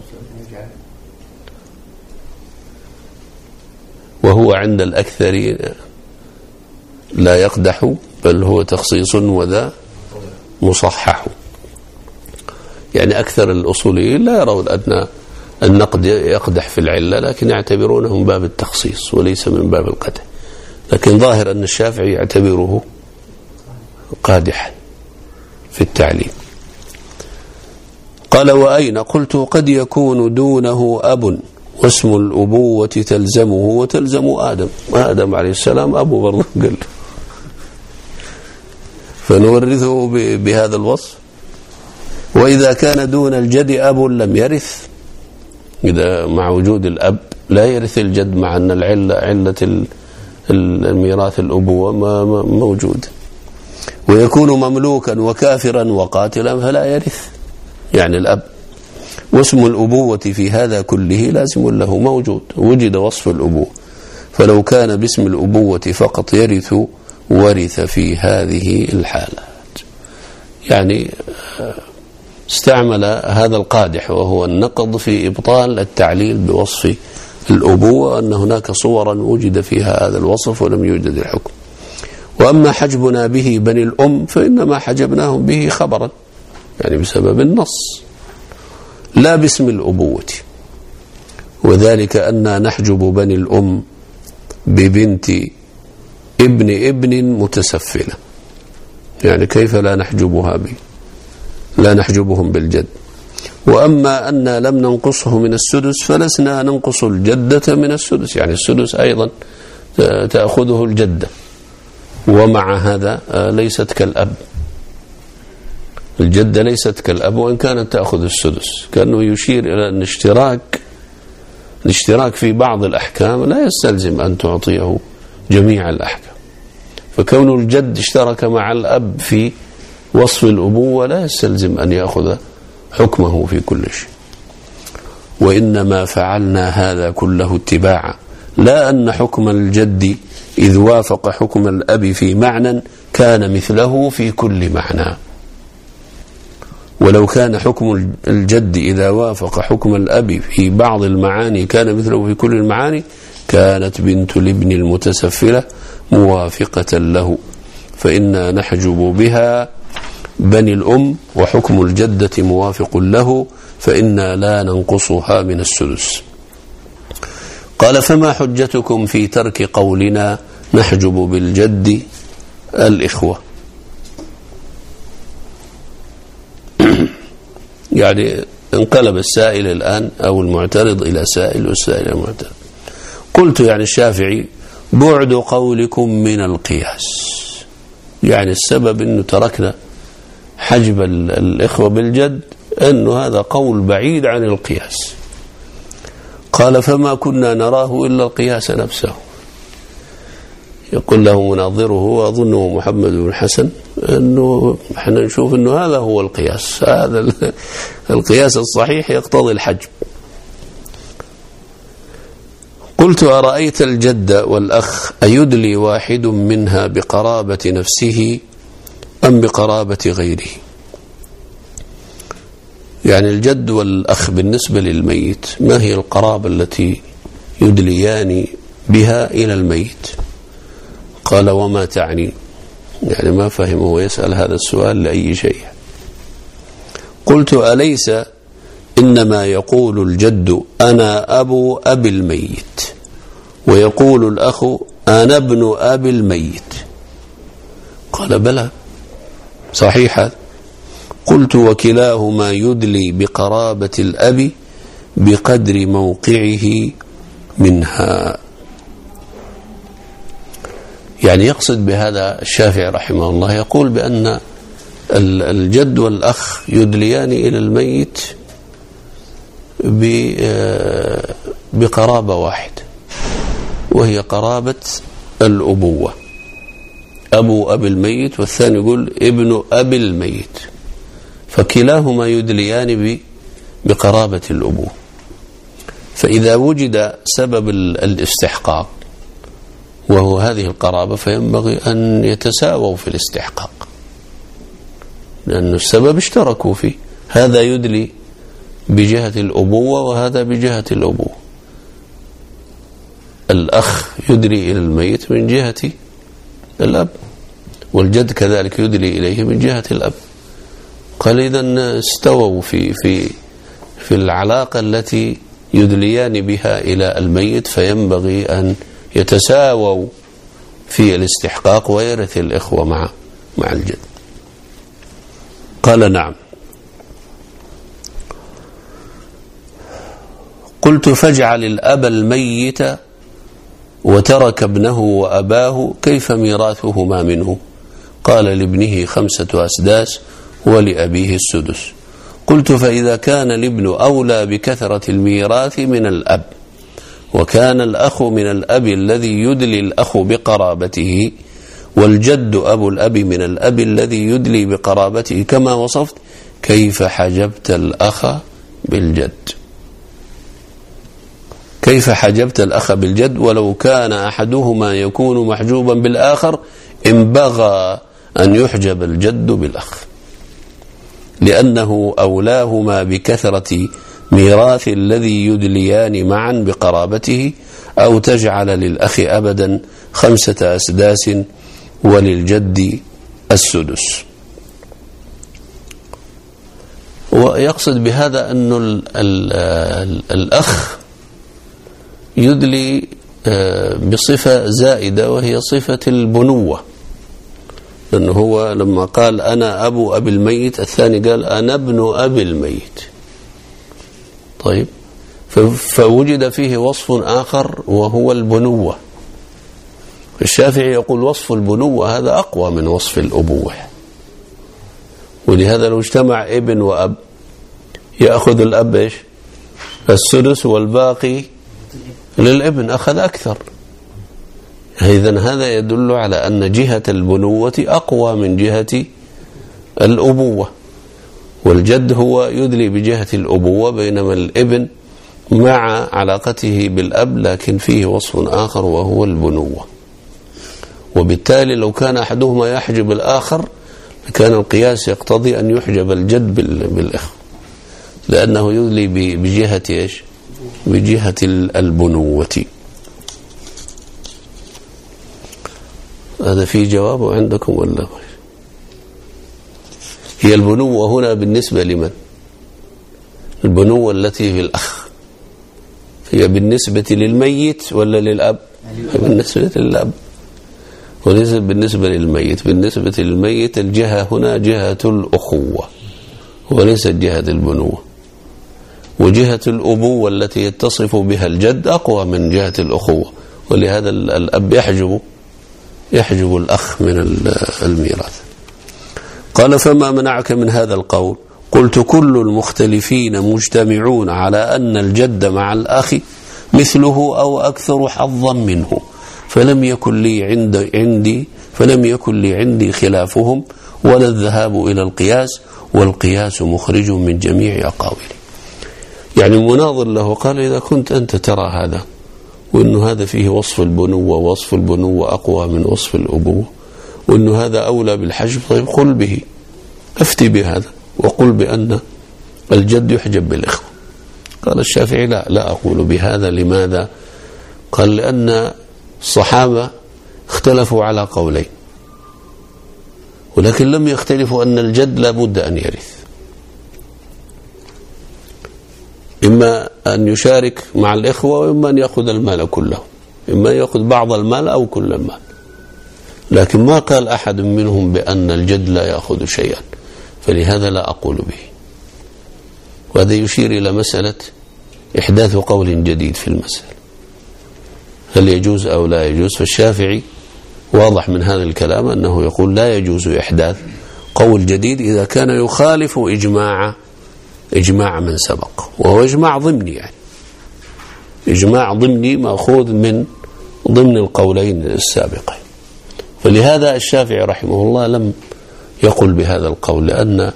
وهو عند الأكثرين لا يقدح بل هو تخصيص وذا مصحح. يعني أكثر الأصوليين لا يرون أن النقد يقدح في العلة لكن يعتبرونه من باب التخصيص وليس من باب القدح، لكن ظاهر أن الشافعي يعتبره قادحا في التعليم. قال وأين؟ قلت قد يكون دونه أب واسم الأبوة تلزمه وتلزم آدم، آدم عليه السلام أبو برضه قال فنورثه بهذا الوصف. وإذا كان دون الجد أب لم يرث، إذا مع وجود الأب لا يرث الجد مع أن العلة علة الميراث الأبوة موجود. ويكون مملوكا وكافرا وقاتلا فلا يرث يعني الأب. واسم الأبوة في هذا كله لازم له موجود، وجد وصف الأبوة، فلو كان باسم الأبوة فقط يرث ورث في هذه الحالات. يعني استعمل هذا القادح وهو النقض في إبطال التعليل بوصف الأبوة أن هناك صورا وجد فيها هذا الوصف ولم يوجد الحكم. وأما حجبنا به بني الأم فإنما حجبناهم به خبرا يعني بسبب النص لا باسم الأبوة، وذلك أننا نحجب بني الأم ببنت ابن ابن متسفلة، يعني كيف لا نحجبها به لا نحجبهم بالجد. وأما أن لم ننقصه من السدس فلسنا ننقص الجدة من السدس، يعني السدس أيضا تأخذه الجدة، ومع هذا ليست كالأب، الجدة ليست كالأب وإن كانت تأخذ السدس. كأنه يشير إلى أن اشتراك الاشتراك في بعض الأحكام لا يستلزم أن تعطيه جميع الأحكام، فكون الجد اشترك مع الأب في وصف الأبوة لا يستلزم أن يأخذ حكمه في كل شيء. وإنما فعلنا هذا كله اتباعا، لا أن حكم الجد إذ وافق حكم الأب في معنى كان مثله في كل معنى. ولو كان حكم الجد إذا وافق حكم الأب في بعض المعاني كان مثله في كل المعاني كانت بنت الابن المتسفلة موافقة له، فإنا نحجب بها بني الأم وحكم الجدة موافق له فإنا لا ننقصها من السدس. قال فما حجتكم في ترك قولنا نحجب بالجد الإخوة؟ يعني انقلب السائل الآن أو المعترض إلى سائل والسائل إلى معترض. قلت يعني الشافعي بعد قولكم من القياس، يعني السبب أنه تركنا حجب الإخوة بالجد أنه هذا قول بعيد عن القياس. قال فما كنا نراه إلا القياس نفسه. يقول له مناظره وأظنه محمد بن حسن أنه احنا نشوف أنه هذا هو القياس، هذا القياس الصحيح يقتضي الحجب. قلت أرأيت الجد والأخ أيدلي واحد منها بقرابة نفسه أم بقرابة غيره؟ يعني الجد والأخ بالنسبة للميت ما هي القرابة التي يدليان بها إلى الميت؟ قال وما تعني؟ يعني ما فهم هو يسأل هذا السؤال لأي شيء. قلت أليس إنما يقول الجد أنا أبو أبي الميت ويقول الأخ أنا ابن أبي الميت؟ قال بلى صحيح هذا. قلت وكلاهما يدلي بقرابة الأب بقدر موقعه منها. يعني يقصد بهذا الشافعي رحمه الله، يقول بأن الجد والأخ يدليان إلى الميت بقرابة واحدة وهي قرابة الأبوة، أبو أبي الميت والثاني يقول ابن أبي الميت، فكلاهما يدليان بقرابة الأبوة. فإذا وجد سبب الاستحقاق وهو هذه القرابة، فينبغي أن يتساووا في الاستحقاق، لأن السبب اشتركوا فيه، هذا يدلي بجهة الأبوة وهذا بجهة الأبوة. الأخ يدلي إلى الميت من جهة الأب، والجد كذلك يدلي إليه من جهة الأب. قال إذن استووا في في في العلاقة التي يدليان بها إلى الميت، فينبغي أن يتساووا في الاستحقاق ويرث الإخوة مع مع الجد. قال نعم. قلت فاجعل الأب الميت وترك ابنه وأباه كيف ميراثهما منه؟ قال لابنه خمسة أسداس ولأبيه السدس. قلت فإذا كان الابن أولى بكثرة الميراث من الأب، وكان الأخ من الأب الذي يدلي الأخ بقرابته، والجد أبو الأب من الأب الذي يدلي بقرابته كما وصفت، كيف حجبت الأخ بالجد؟ كيف حجبت الأخ بالجد ولو كان أحدهما يكون محجوبا بالآخر إن بغى أن يحجب الجد بالأخ، لأنه أولاهما بكثرة ميراث الذي يدليان معا بقرابته، أو تجعل للأخ أبدا خمسة أسداس وللجد السدس. ويقصد بهذا أن ال ال ال الأخ يدلي بصفة زائدة وهي صفة البنوة، لأنه هو لما قال أنا أبو أبي الميت، الثاني قال أنا ابن أبي الميت. طيب، فوجد فيه وصف آخر وهو البنوة. الشافعي يقول وصف البنوة هذا أقوى من وصف الأبوة، ولهذا لو اجتمع ابن وأب يأخذ الأب إيش؟ السدس، والباقي للابن أخذ أكثر. إذن هذا يدل على أن جهة البنوة أقوى من جهة الأبوة، والجد هو يدلي بجهة الأبوة، بينما الابن مع علاقته بالأب لكن فيه وصف آخر وهو البنوة. وبالتالي لو كان أحدهما يحجب الآخر كان القياس يقتضي أن يحجب الجد بالإخوة، لأنه يدلي بجهة إيش؟ بجهة البنوة. هذا في جواب عندكم ولا؟ هي البنوة هنا بالنسبة لمن؟ البنوة التي في الأخ هي بالنسبة للميت ولا للأب؟ بالنسبة للأب، وليس بالنسبة للميت. بالنسبة للميت الجهة هنا جهة الأخوة وليست جهة البنوة، وجهة الأبوة التي يتصف بها الجد أقوى من جهة الأخوة، ولهذا الأب يحجب يحجب الأخ من الميراث. قال فما منعك من هذا القول؟ قلت كل المختلفين مجتمعون على أن الجد مع الأخ مثله أو أكثر حظا منه، فلم يكن لي عند عندي فلم يكن لي عندي خلافهم ولا الذهاب إلى القياس، والقياس مخرج من جميع أقاويله. يعني المناظر له قال إذا كنت أنت ترى هذا وأنه هذا فيه وصف البنوة، ووصف البنوة أقوى من وصف الأبوة، وأنه هذا أولى بالحجب، طيب قل به، أفتي بهذا وقل بأن الجد يحجب بالإخوة. قال الشافعي لا لا أقول بهذا. لماذا؟ قال لأن الصحابة اختلفوا على قولين، ولكن لم يختلفوا أن الجد لا بد أن يرث، إما أن يشارك مع الإخوة وإما أن يأخذ المال كله، إما يأخذ بعض المال أو كل المال، لكن ما قال أحد منهم بأن الجد لا يأخذ شيئا، فلهذا لا أقول به. وهذا يشير إلى مسألة إحداث قول جديد في المسألة، هل يجوز أو لا يجوز؟ فالشافعي واضح من هذا الكلام أنه يقول لا يجوز إحداث قول جديد إذا كان يخالف إجماع إجماع من سبق، وهو إجماع ضمني، يعني إجماع ضمني مأخوذ من ضمن القولين السابقين. فلهذا الشافعي رحمه الله لم يقل بهذا القول، لأن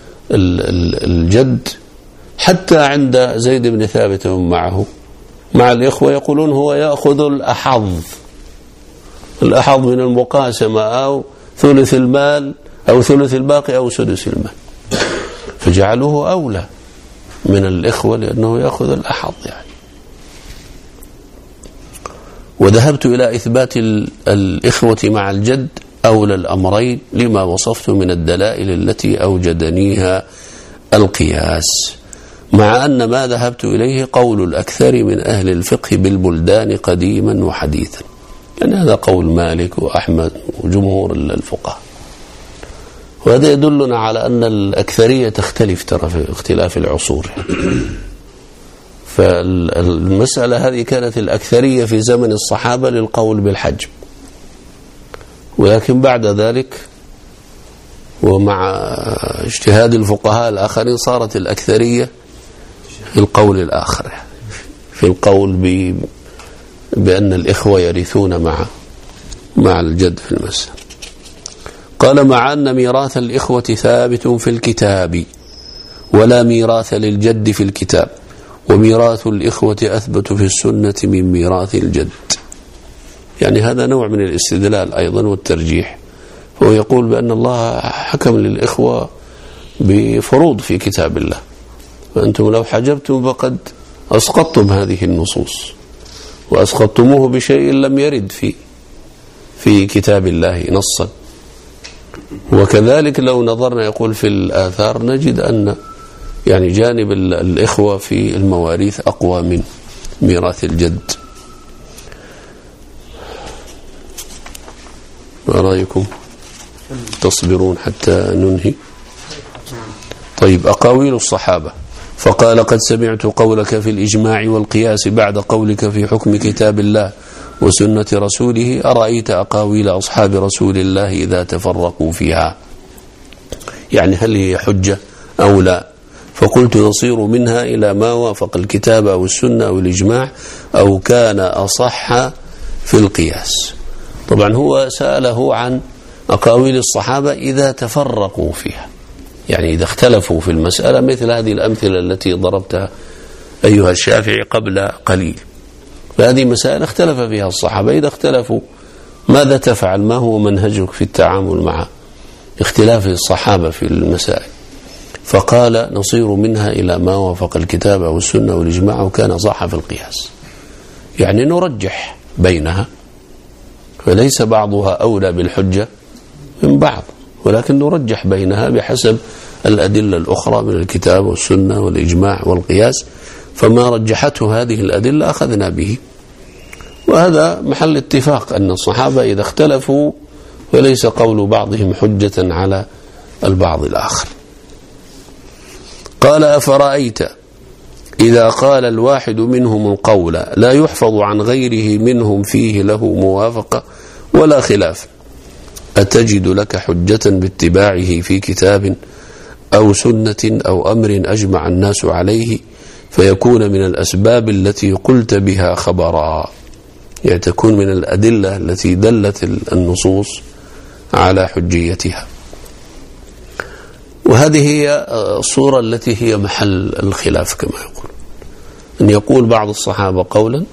الجد حتى عند زيد بن ثابت معه مع الإخوة يقولون هو يأخذ الأحظ، الأحظ من المقاسمة أو ثلث المال أو ثلث الباقي أو سدس المال، فجعلوه أولى من الإخوة لأنه يأخذ الأحظ يعني. وذهبت إلى إثبات الإخوة مع الجد أولى الأمرين لما وصفت من الدلائل التي أوجدنيها القياس، مع أن ما ذهبت إليه قول الأكثر من أهل الفقه بالبلدان قديما وحديثا، يعني هذا قول مالك وأحمد وجمهور الفقهاء. وهذا يدلنا على أن الأكثرية تختلف ترى في اختلاف العصور. فالمسألة هذه كانت الأكثرية في زمن الصحابة للقول بالحجب، ولكن بعد ذلك ومع اجتهاد الفقهاء الآخرين صارت الأكثرية في القول الآخر، في القول بأن الإخوة يرثون مع مع الجد في المسألة. قال مع أن ميراث الإخوة ثابت في الكتاب ولا ميراث للجد في الكتاب، وميراث الإخوة أثبت في السنة من ميراث الجد. يعني هذا نوع من الاستدلال أيضا والترجيح. هو يقول بأن الله حكم للإخوة بفروض في كتاب الله، فأنتم لو حجبتم فقد أسقطتم هذه النصوص وأسقطتموه بشيء لم يرد في في كتاب الله نصا. وكذلك لو نظرنا يقول في الآثار نجد أن يعني جانب الإخوة في المواريث أقوى من ميراث الجد. ما رأيكم؟ تصبرون حتى ننهي؟ طيب، أقاويل الصحابة. فقال قد سمعت قولك في الإجماع والقياس بعد قولك في حكم كتاب الله وسنة رسوله، أرأيت أقاويل أصحاب رسول الله إذا تفرقوا فيها، يعني هل هي حجة أو لا؟ فقلت نصير منها إلى ما وافق الكتاب أو السنة أو الإجماع أو كان أصح في القياس. طبعا هو سأله عن أقاويل الصحابة إذا تفرقوا فيها، يعني إذا اختلفوا في المسألة، مثل هذه الأمثلة التي ضربتها أيها الشافعي قبل قليل. فهذه مسائل اختلف فيها الصحابة، إذا اختلفوا ماذا تفعل؟ ما هو منهجك في التعامل مع اختلاف الصحابة في المسائل؟ فقال نصير منها إلى ما وافق الكتاب والسنة والإجماع وكان صح في القياس، يعني نرجح بينها، فليس بعضها أولى بالحجة من بعض، ولكن نرجح بينها بحسب الأدلة الأخرى من الكتاب والسنة والإجماع والقياس، فما رجحته هذه الأدلة أخذنا به. وهذا محل اتفاق أن الصحابة إذا اختلفوا فليس قول بعضهم حجة على البعض الآخر. قال أفرأيت إذا قال الواحد منهم القول لا يحفظ عن غيره منهم فيه له موافقة ولا خلاف، أتجد لك حجة باتباعه في كتاب أو سنة أو أمر أجمع الناس عليه فيكون من الأسباب التي قلت بها خبرا، يعني تكون من الأدلة التي دلت النصوص على حجيتها. وهذه هي الصورة التي هي محل الخلاف كما يقول، أن يقول بعض الصحابة قولا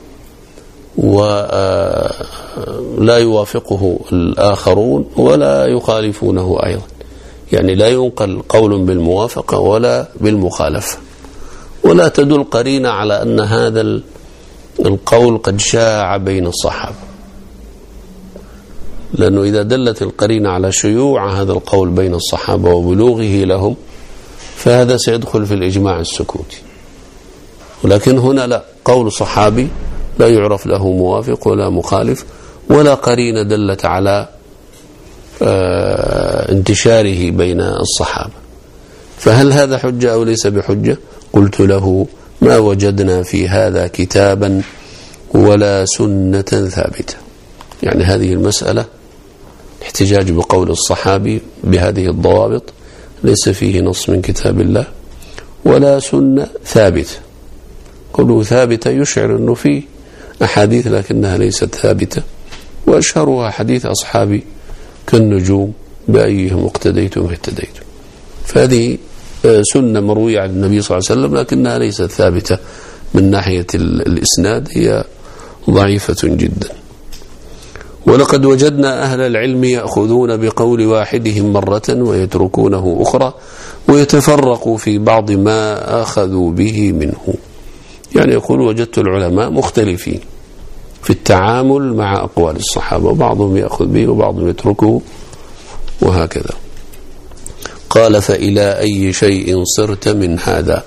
ولا يوافقه الآخرون ولا يخالفونه أيضا، يعني لا ينقل قول بالموافقة ولا بالمخالفة، ولا تدل قرينة على أن هذا القول قد شاع بين الصحابة، لأنه إذا دلت القرينة على شيوع هذا القول بين الصحابة وبلوغه لهم فهذا سيدخل في الإجماع السكوتي. ولكن هنا لا، قول صحابي لا يعرف له موافق ولا مخالف ولا قرينة دلت على انتشاره بين الصحابة، فهل هذا حجة أو ليس بحجة؟ قلت له ما وجدنا في هذا كتابا ولا سنة ثابتة، يعني هذه المسألة احتجاج بقول الصحابي بهذه الضوابط ليس فيه نص من كتاب الله ولا سنة ثابتة. قوله ثابتة يشعر أنه فيه أحاديث لكنها ليست ثابتة، وأشهرها حديث أصحابي كالنجوم بأيهم اقتديتم اهتديتم، فهذه سنة مروية عن النبي صلى الله عليه وسلم لكنها ليست ثابتة من ناحية الإسناد، هي ضعيفة جدا. ولقد وجدنا أهل العلم يأخذون بقول واحدهم مرة ويتركونه أخرى ويتفرقوا في بعض ما أخذوا به منه. يعني يقول وجدت العلماء مختلفين في التعامل مع أقوال الصحابة، وبعضهم يأخذ به وبعضهم يتركه وهكذا. قال فإلى أي شيء صرت من هذا؟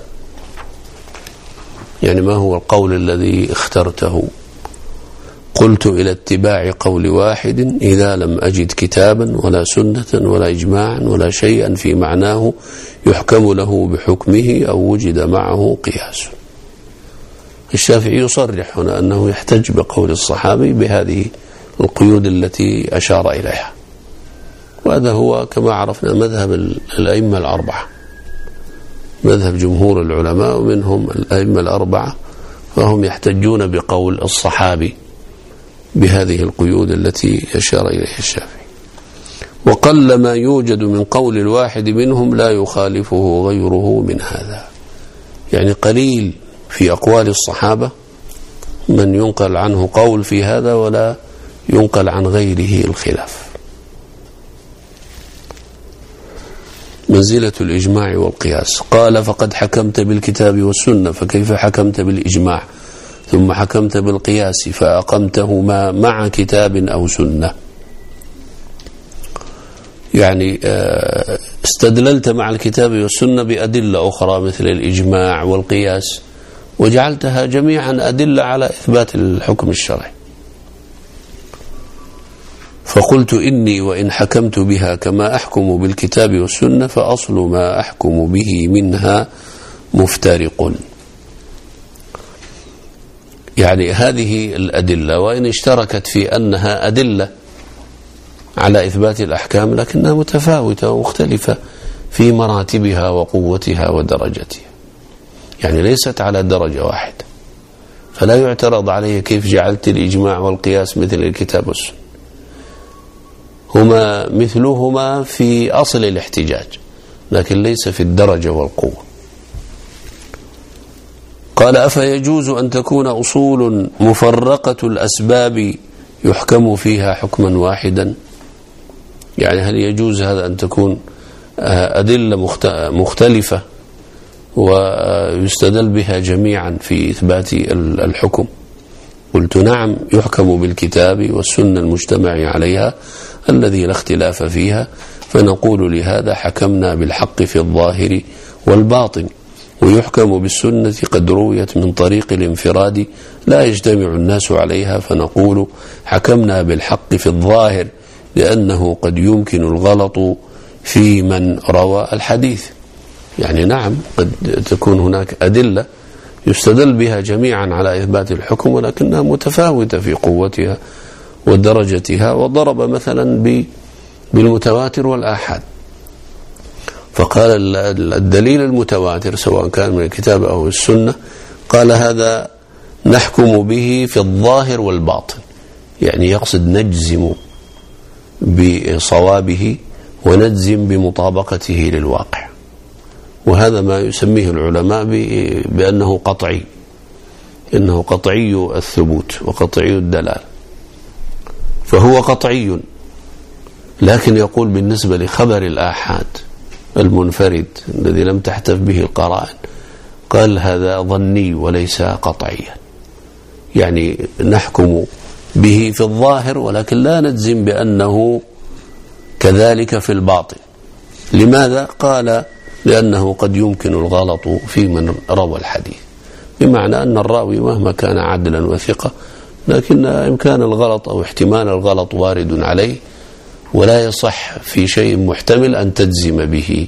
يعني ما هو القول الذي اخترته؟ قلت إلى اتباع قول واحد إذا لم أجد كتابا ولا سنة ولا إجماعا ولا شيئا في معناه يحكم له بحكمه أو وجد معه قياس. الشافعي يصرح هنا أنه يحتج بقول الصحابي بهذه القيود التي أشار إليها، وهذا هو كما عرفنا مذهب الأئمة الأربعة، مذهب جمهور العلماء ومنهم الأئمة الأربعة، فهم يحتجون بقول الصحابي بهذه القيود التي أشار إليها الشافعي. وقل ما يوجد من قول الواحد منهم لا يخالفه غيره من هذا، يعني قليل في أقوال الصحابة من ينقل عنه قول في هذا ولا ينقل عن غيره الخلاف. منزلة الإجماع والقياس. قال فقد حكمت بالكتاب والسنة، فكيف حكمت بالإجماع ثم حكمت بالقياس فأقمتهما مع كتاب أو سنة؟ يعني استدللت مع الكتاب والسنة بأدلة أخرى مثل الإجماع والقياس وجعلتها جميعا أدلة على إثبات الحكم الشرعي. فقلت إني وإن حكمت بها كما أحكم بالكتاب والسنة فأصل ما أحكم به منها مفترق. يعني هذه الأدلة وإن اشتركت في أنها أدلة على إثبات الأحكام لكنها متفاوتة ومختلفة في مراتبها وقوتها ودرجتها، يعني ليست على درجة واحدة، فلا يعترض عليه كيف جعلت الإجماع والقياس مثل الكتاب والسنة، هما مثلهما في أصل الاحتجاج لكن ليس في الدرجة والقوة. قال أفيجوز أن تكون أصول مفرقة الأسباب يحكم فيها حكما واحدا؟ يعني هل يجوز هذا أن تكون أدلة مختلفة ويستدل بها جميعا في إثبات الحكم؟ قلت نعم، يحكم بالكتاب والسنة المجتمع عليها الذي لا اختلاف فيها، فنقول لهذا حكمنا بالحق في الظاهر والباطن، ويحكم بالسنة قد رويت من طريق الانفراد لا يجتمع الناس عليها، فنقول حكمنا بالحق في الظاهر لأنه قد يمكن الغلط في من روى الحديث. يعني نعم قد تكون هناك أدلة يستدل بها جميعا على إثبات الحكم ولكنها متفاوتة في قوتها ودرجتها، وضرب مثلا بالمتواتر والآحاد، فقال الدليل المتواتر سواء كان من الكتاب أو السنة قال هذا نحكم به في الظاهر والباطن، يعني يقصد نجزم بصوابه ونجزم بمطابقته للواقع، وهذا ما يسميه العلماء بأنه قطعي، إنه قطعي الثبوت وقطعي الدلالة، فهو قطعي. لكن يقول بالنسبة لخبر الآحاد المنفرد الذي لم تحتف به القرائن قال هذا ظني وليس قطعيا، يعني نحكم به في الظاهر ولكن لا نجزم بأنه كذلك في الباطن. لماذا؟ قال لأنه قد يمكن الغلط في من روى الحديث، بمعنى أن الراوي مهما كان عدلا وثقة لكن إمكان الغلط أو احتمال الغلط وارد عليه، ولا يصح في شيء محتمل أن تجزم به.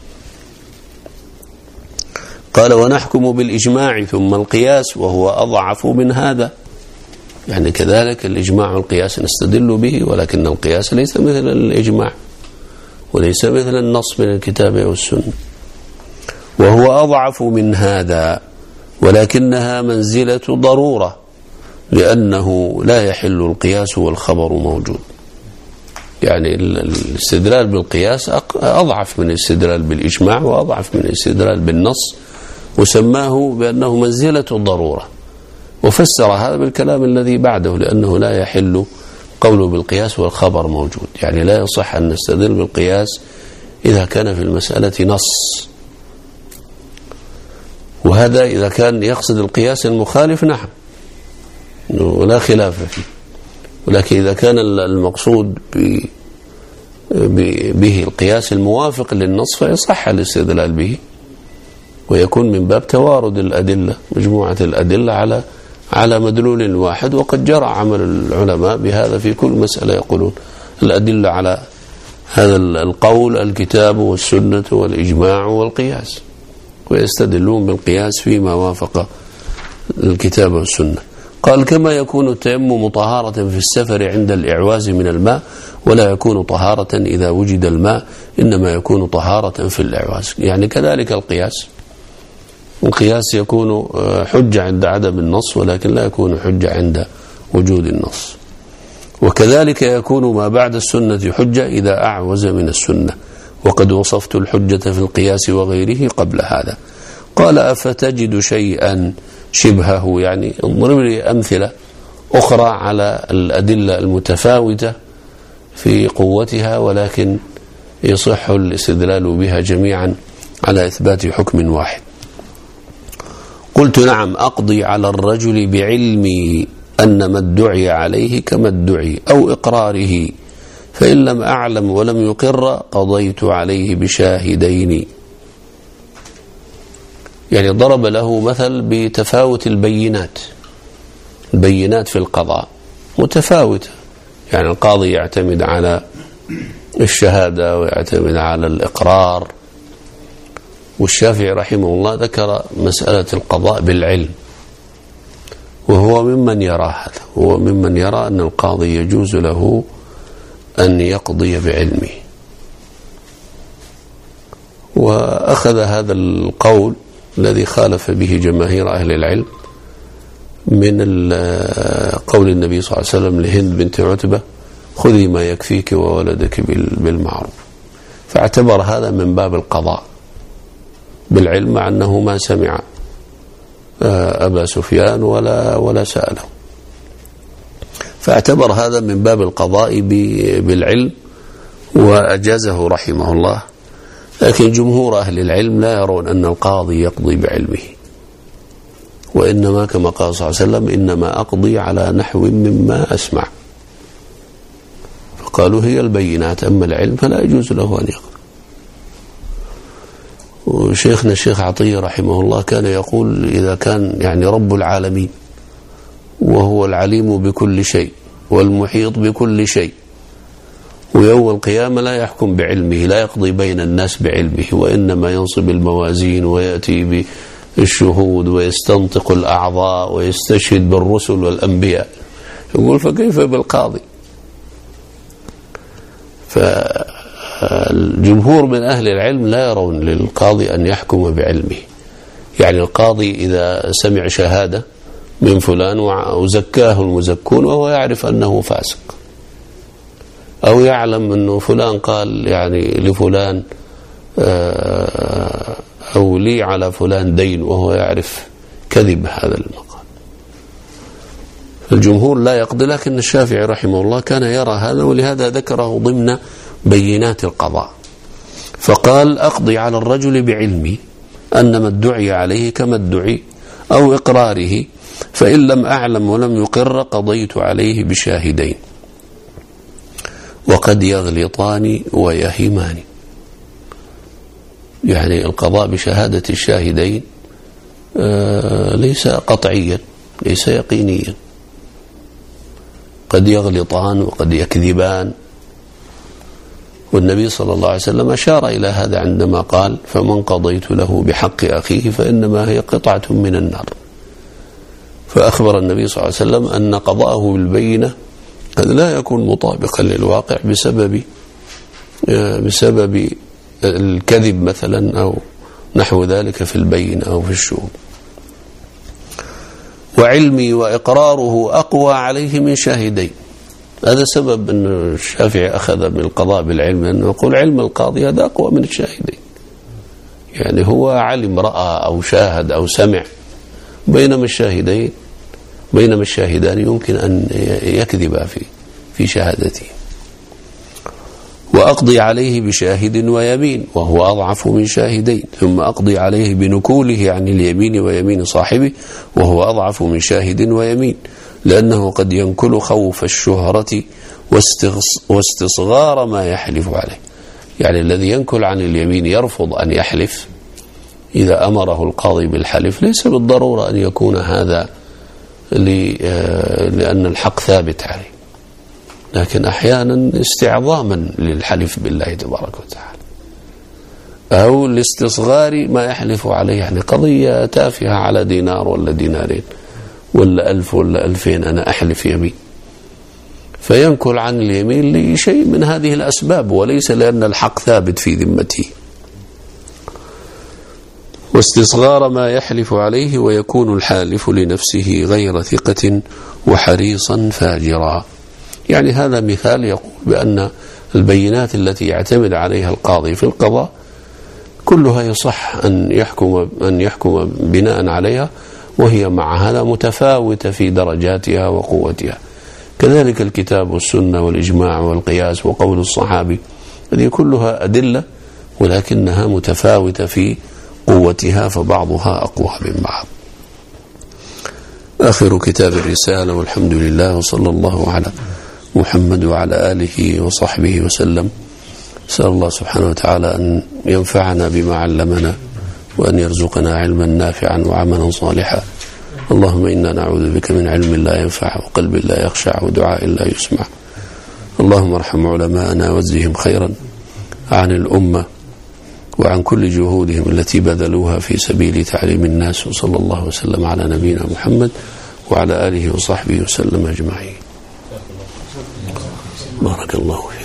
قال ونحكم بالإجماع ثم القياس وهو أضعف من هذا، يعني كذلك الإجماع والقياس نستدل به، ولكن القياس ليس مثل الإجماع وليس مثل النص من الكتاب والسنة، وهو أضعف من هذا ولكنها منزلة ضرورة لأنه لا يحل القياس والخبر موجود. يعني الاستدلال بالقياس أضعف من الاستدلال بالإجماع وأضعف من الاستدلال بالنص، وسماه بأنه منزلة الضرورة، وفسر هذا بالكلام الذي بعده لأنه لا يحل قوله بالقياس والخبر موجود، يعني لا يصح أن نستدل بالقياس إذا كان في المسألة نص، وهذا إذا كان يقصد القياس المخالف نعم ولا خلاف فيه، ولكن إذا كان المقصود به القياس الموافق للنص فيصح الاستدلال به، ويكون من باب توارد الأدلة، مجموعة الأدلة على على مدلول واحد. وقد جرى عمل العلماء بهذا في كل مسألة، يقولون الأدلة على هذا القول الكتاب والسنة والإجماع والقياس، ويستدلون بالقياس فيما وافق الكتاب والسنة. قال كما يكون التيمم طهارة في السفر عند الإعواز من الماء، ولا يكون طهارة إذا وجد الماء، إنما يكون طهارة في الإعواز. يعني كذلك القياس، القياس يكون حجة عند عدم النص، ولكن لا يكون حجة عند وجود النص. وكذلك يكون ما بعد السنة حجة إذا أعوز من السنة، وقد وصفت الحجة في القياس وغيره قبل هذا. قال أفتجد شيئا شبهه، يعني اضرب لي أمثلة أخرى على الأدلة المتفاوتة في قوتها، ولكن يصح الاستدلال بها جميعا على إثبات حكم واحد. قلت نعم، أقضي على الرجل بعلمي أن ما ادعي عليه كما ادعي أو إقراره، فإن لم أعلم ولم يقر قضيت عليه بشاهدين. يعني ضرب له مثل بتفاوت البينات، البينات في القضاء متفاوتة، يعني القاضي يعتمد على الشهادة ويعتمد على الإقرار، والشافعي رحمه الله ذكر مسألة القضاء بالعلم، وهو ممن يرى هذا، هو ممن يرى أن القاضي يجوز له أن يقضي بعلمه. وأخذ هذا القول الذي خالف به جماهير أهل العلم من قول النبي صلى الله عليه وسلم لهند بنت عتبة: خذي ما يكفيك وولدك بالمعروف، فاعتبر هذا من باب القضاء بالعلم، مع أنه ما سمع أبا سفيان ولا ولا سأله، فاعتبر هذا من باب القضاء بالعلم وأجازه رحمه الله. لكن جمهور أهل العلم لا يرون أن القاضي يقضي بعلمه، وإنما كما قال صلى الله عليه وسلم: إنما أقضي على نحو مما أسمع. فقالوا هي البينات، أما العلم فلا يجوز له أن يقضي. وشيخنا الشيخ عطية رحمه الله كان يقول: إذا كان يعني رب العالمين وهو العليم بكل شيء والمحيط بكل شيء، ويوم القيامة لا يحكم بعلمه، لا يقضي بين الناس بعلمه، وإنما ينصب الموازين ويأتي بالشهود ويستنطق الأعضاء ويستشهد بالرسل والأنبياء، يقول فكيف بالقاضي؟ فالجمهور من أهل العلم لا يرون للقاضي أن يحكم بعلمه. يعني القاضي إذا سمع شهادة من فلان وزكاه المزكون وهو يعرف أنه فاسق، أو يعلم أنه فلان قال يعني لفلان أو لي على فلان دين وهو يعرف كذب هذا المقال، الجمهور لا يقضي. لكن الشافعي رحمه الله كان يرى هذا، ولهذا ذكره ضمن بينات القضاء، فقال: أقضي على الرجل بعلمي أن ما ادعي عليه كما ادعي أو إقراره، فإن لم أعلم ولم يقر قضيت عليه بشاهدين، وقد يغلطان ويهمان. يعني القضاء بشهادة الشاهدين ليس قطعيا، ليس يقينيا، قد يغلطان وقد يكذبان. والنبي صلى الله عليه وسلم أشار إلى هذا عندما قال: فمن قضيت له بحق أخيه فإنما هي قطعة من النار. فأخبر النبي صلى الله عليه وسلم أن قضاءه بالبينة قد لا يكون مطابقا للواقع بسبب بسبب الكذب مثلا أو نحو ذلك في البين أو في الشهود. وعلمي وإقراره أقوى عليه من شاهدين. هذا سبب أن الشافعي أخذ من القضاء بالعلم، أنه يقول علم القاضي هذا أقوى من الشاهدين، يعني هو علم، رأى أو شاهد أو سمع، بينما الشاهدين بينما الشاهدان يمكن أن يكذبا في في شهادته. وأقضي عليه بشاهد ويمين وهو أضعف من شاهدين، ثم أقضي عليه بنكوله عن اليمين ويمين صاحبه وهو أضعف من شاهد ويمين، لأنه قد ينكل خوف الشهرة واستصغار ما يحلف عليه. يعني الذي ينكل عن اليمين يرفض أن يحلف إذا أمره القاضي بالحلف، ليس بالضرورة أن يكون هذا لأن الحق ثابت عليه، لكن أحيانا استعظاما للحلف بالله تبارك وتعالى، أو لاستصغار ما يحلف عليه. يعني قضية تافهة على دينار ولا دينارين ولا ألف ولا ألفين، أنا أحلف يمين، فينكل عن اليمين لشيء من هذه الأسباب، وليس لأن الحق ثابت في ذمته. واستصغار ما يحلف عليه، ويكون الحالف لنفسه غير ثقة وحريصا فاجرا. يعني هذا مثال يقول بأن البينات التي يعتمد عليها القاضي في القضاء كلها يصح أن يحكم أن يحكم بناء عليها، وهي مع هذا متفاوتة في درجاتها وقوتها. كذلك الكتاب والسنة والإجماع والقياس وقول الصحابي، هذه كلها أدلة ولكنها متفاوتة في قوتها، فبعضها أقوى من بعض. آخر كتاب الرسالة، والحمد لله، وصلى الله على محمد وعلى آله وصحبه وسلم. أسأل الله سبحانه وتعالى أن ينفعنا بما علمنا، وأن يرزقنا علما نافعا وعملا صالحا. اللهم إنا نعوذ بك من علم لا ينفع وقلب لا يخشع ودعاء لا يسمع. اللهم ارحم علماءنا واجزهم خيرا عن الأمة وعن كل جهودهم التي بذلوها في سبيل تعليم الناس. وصلى الله وسلم على نبينا محمد وعلى آله وصحبه وسلم أجمعين. بارك الله فيك.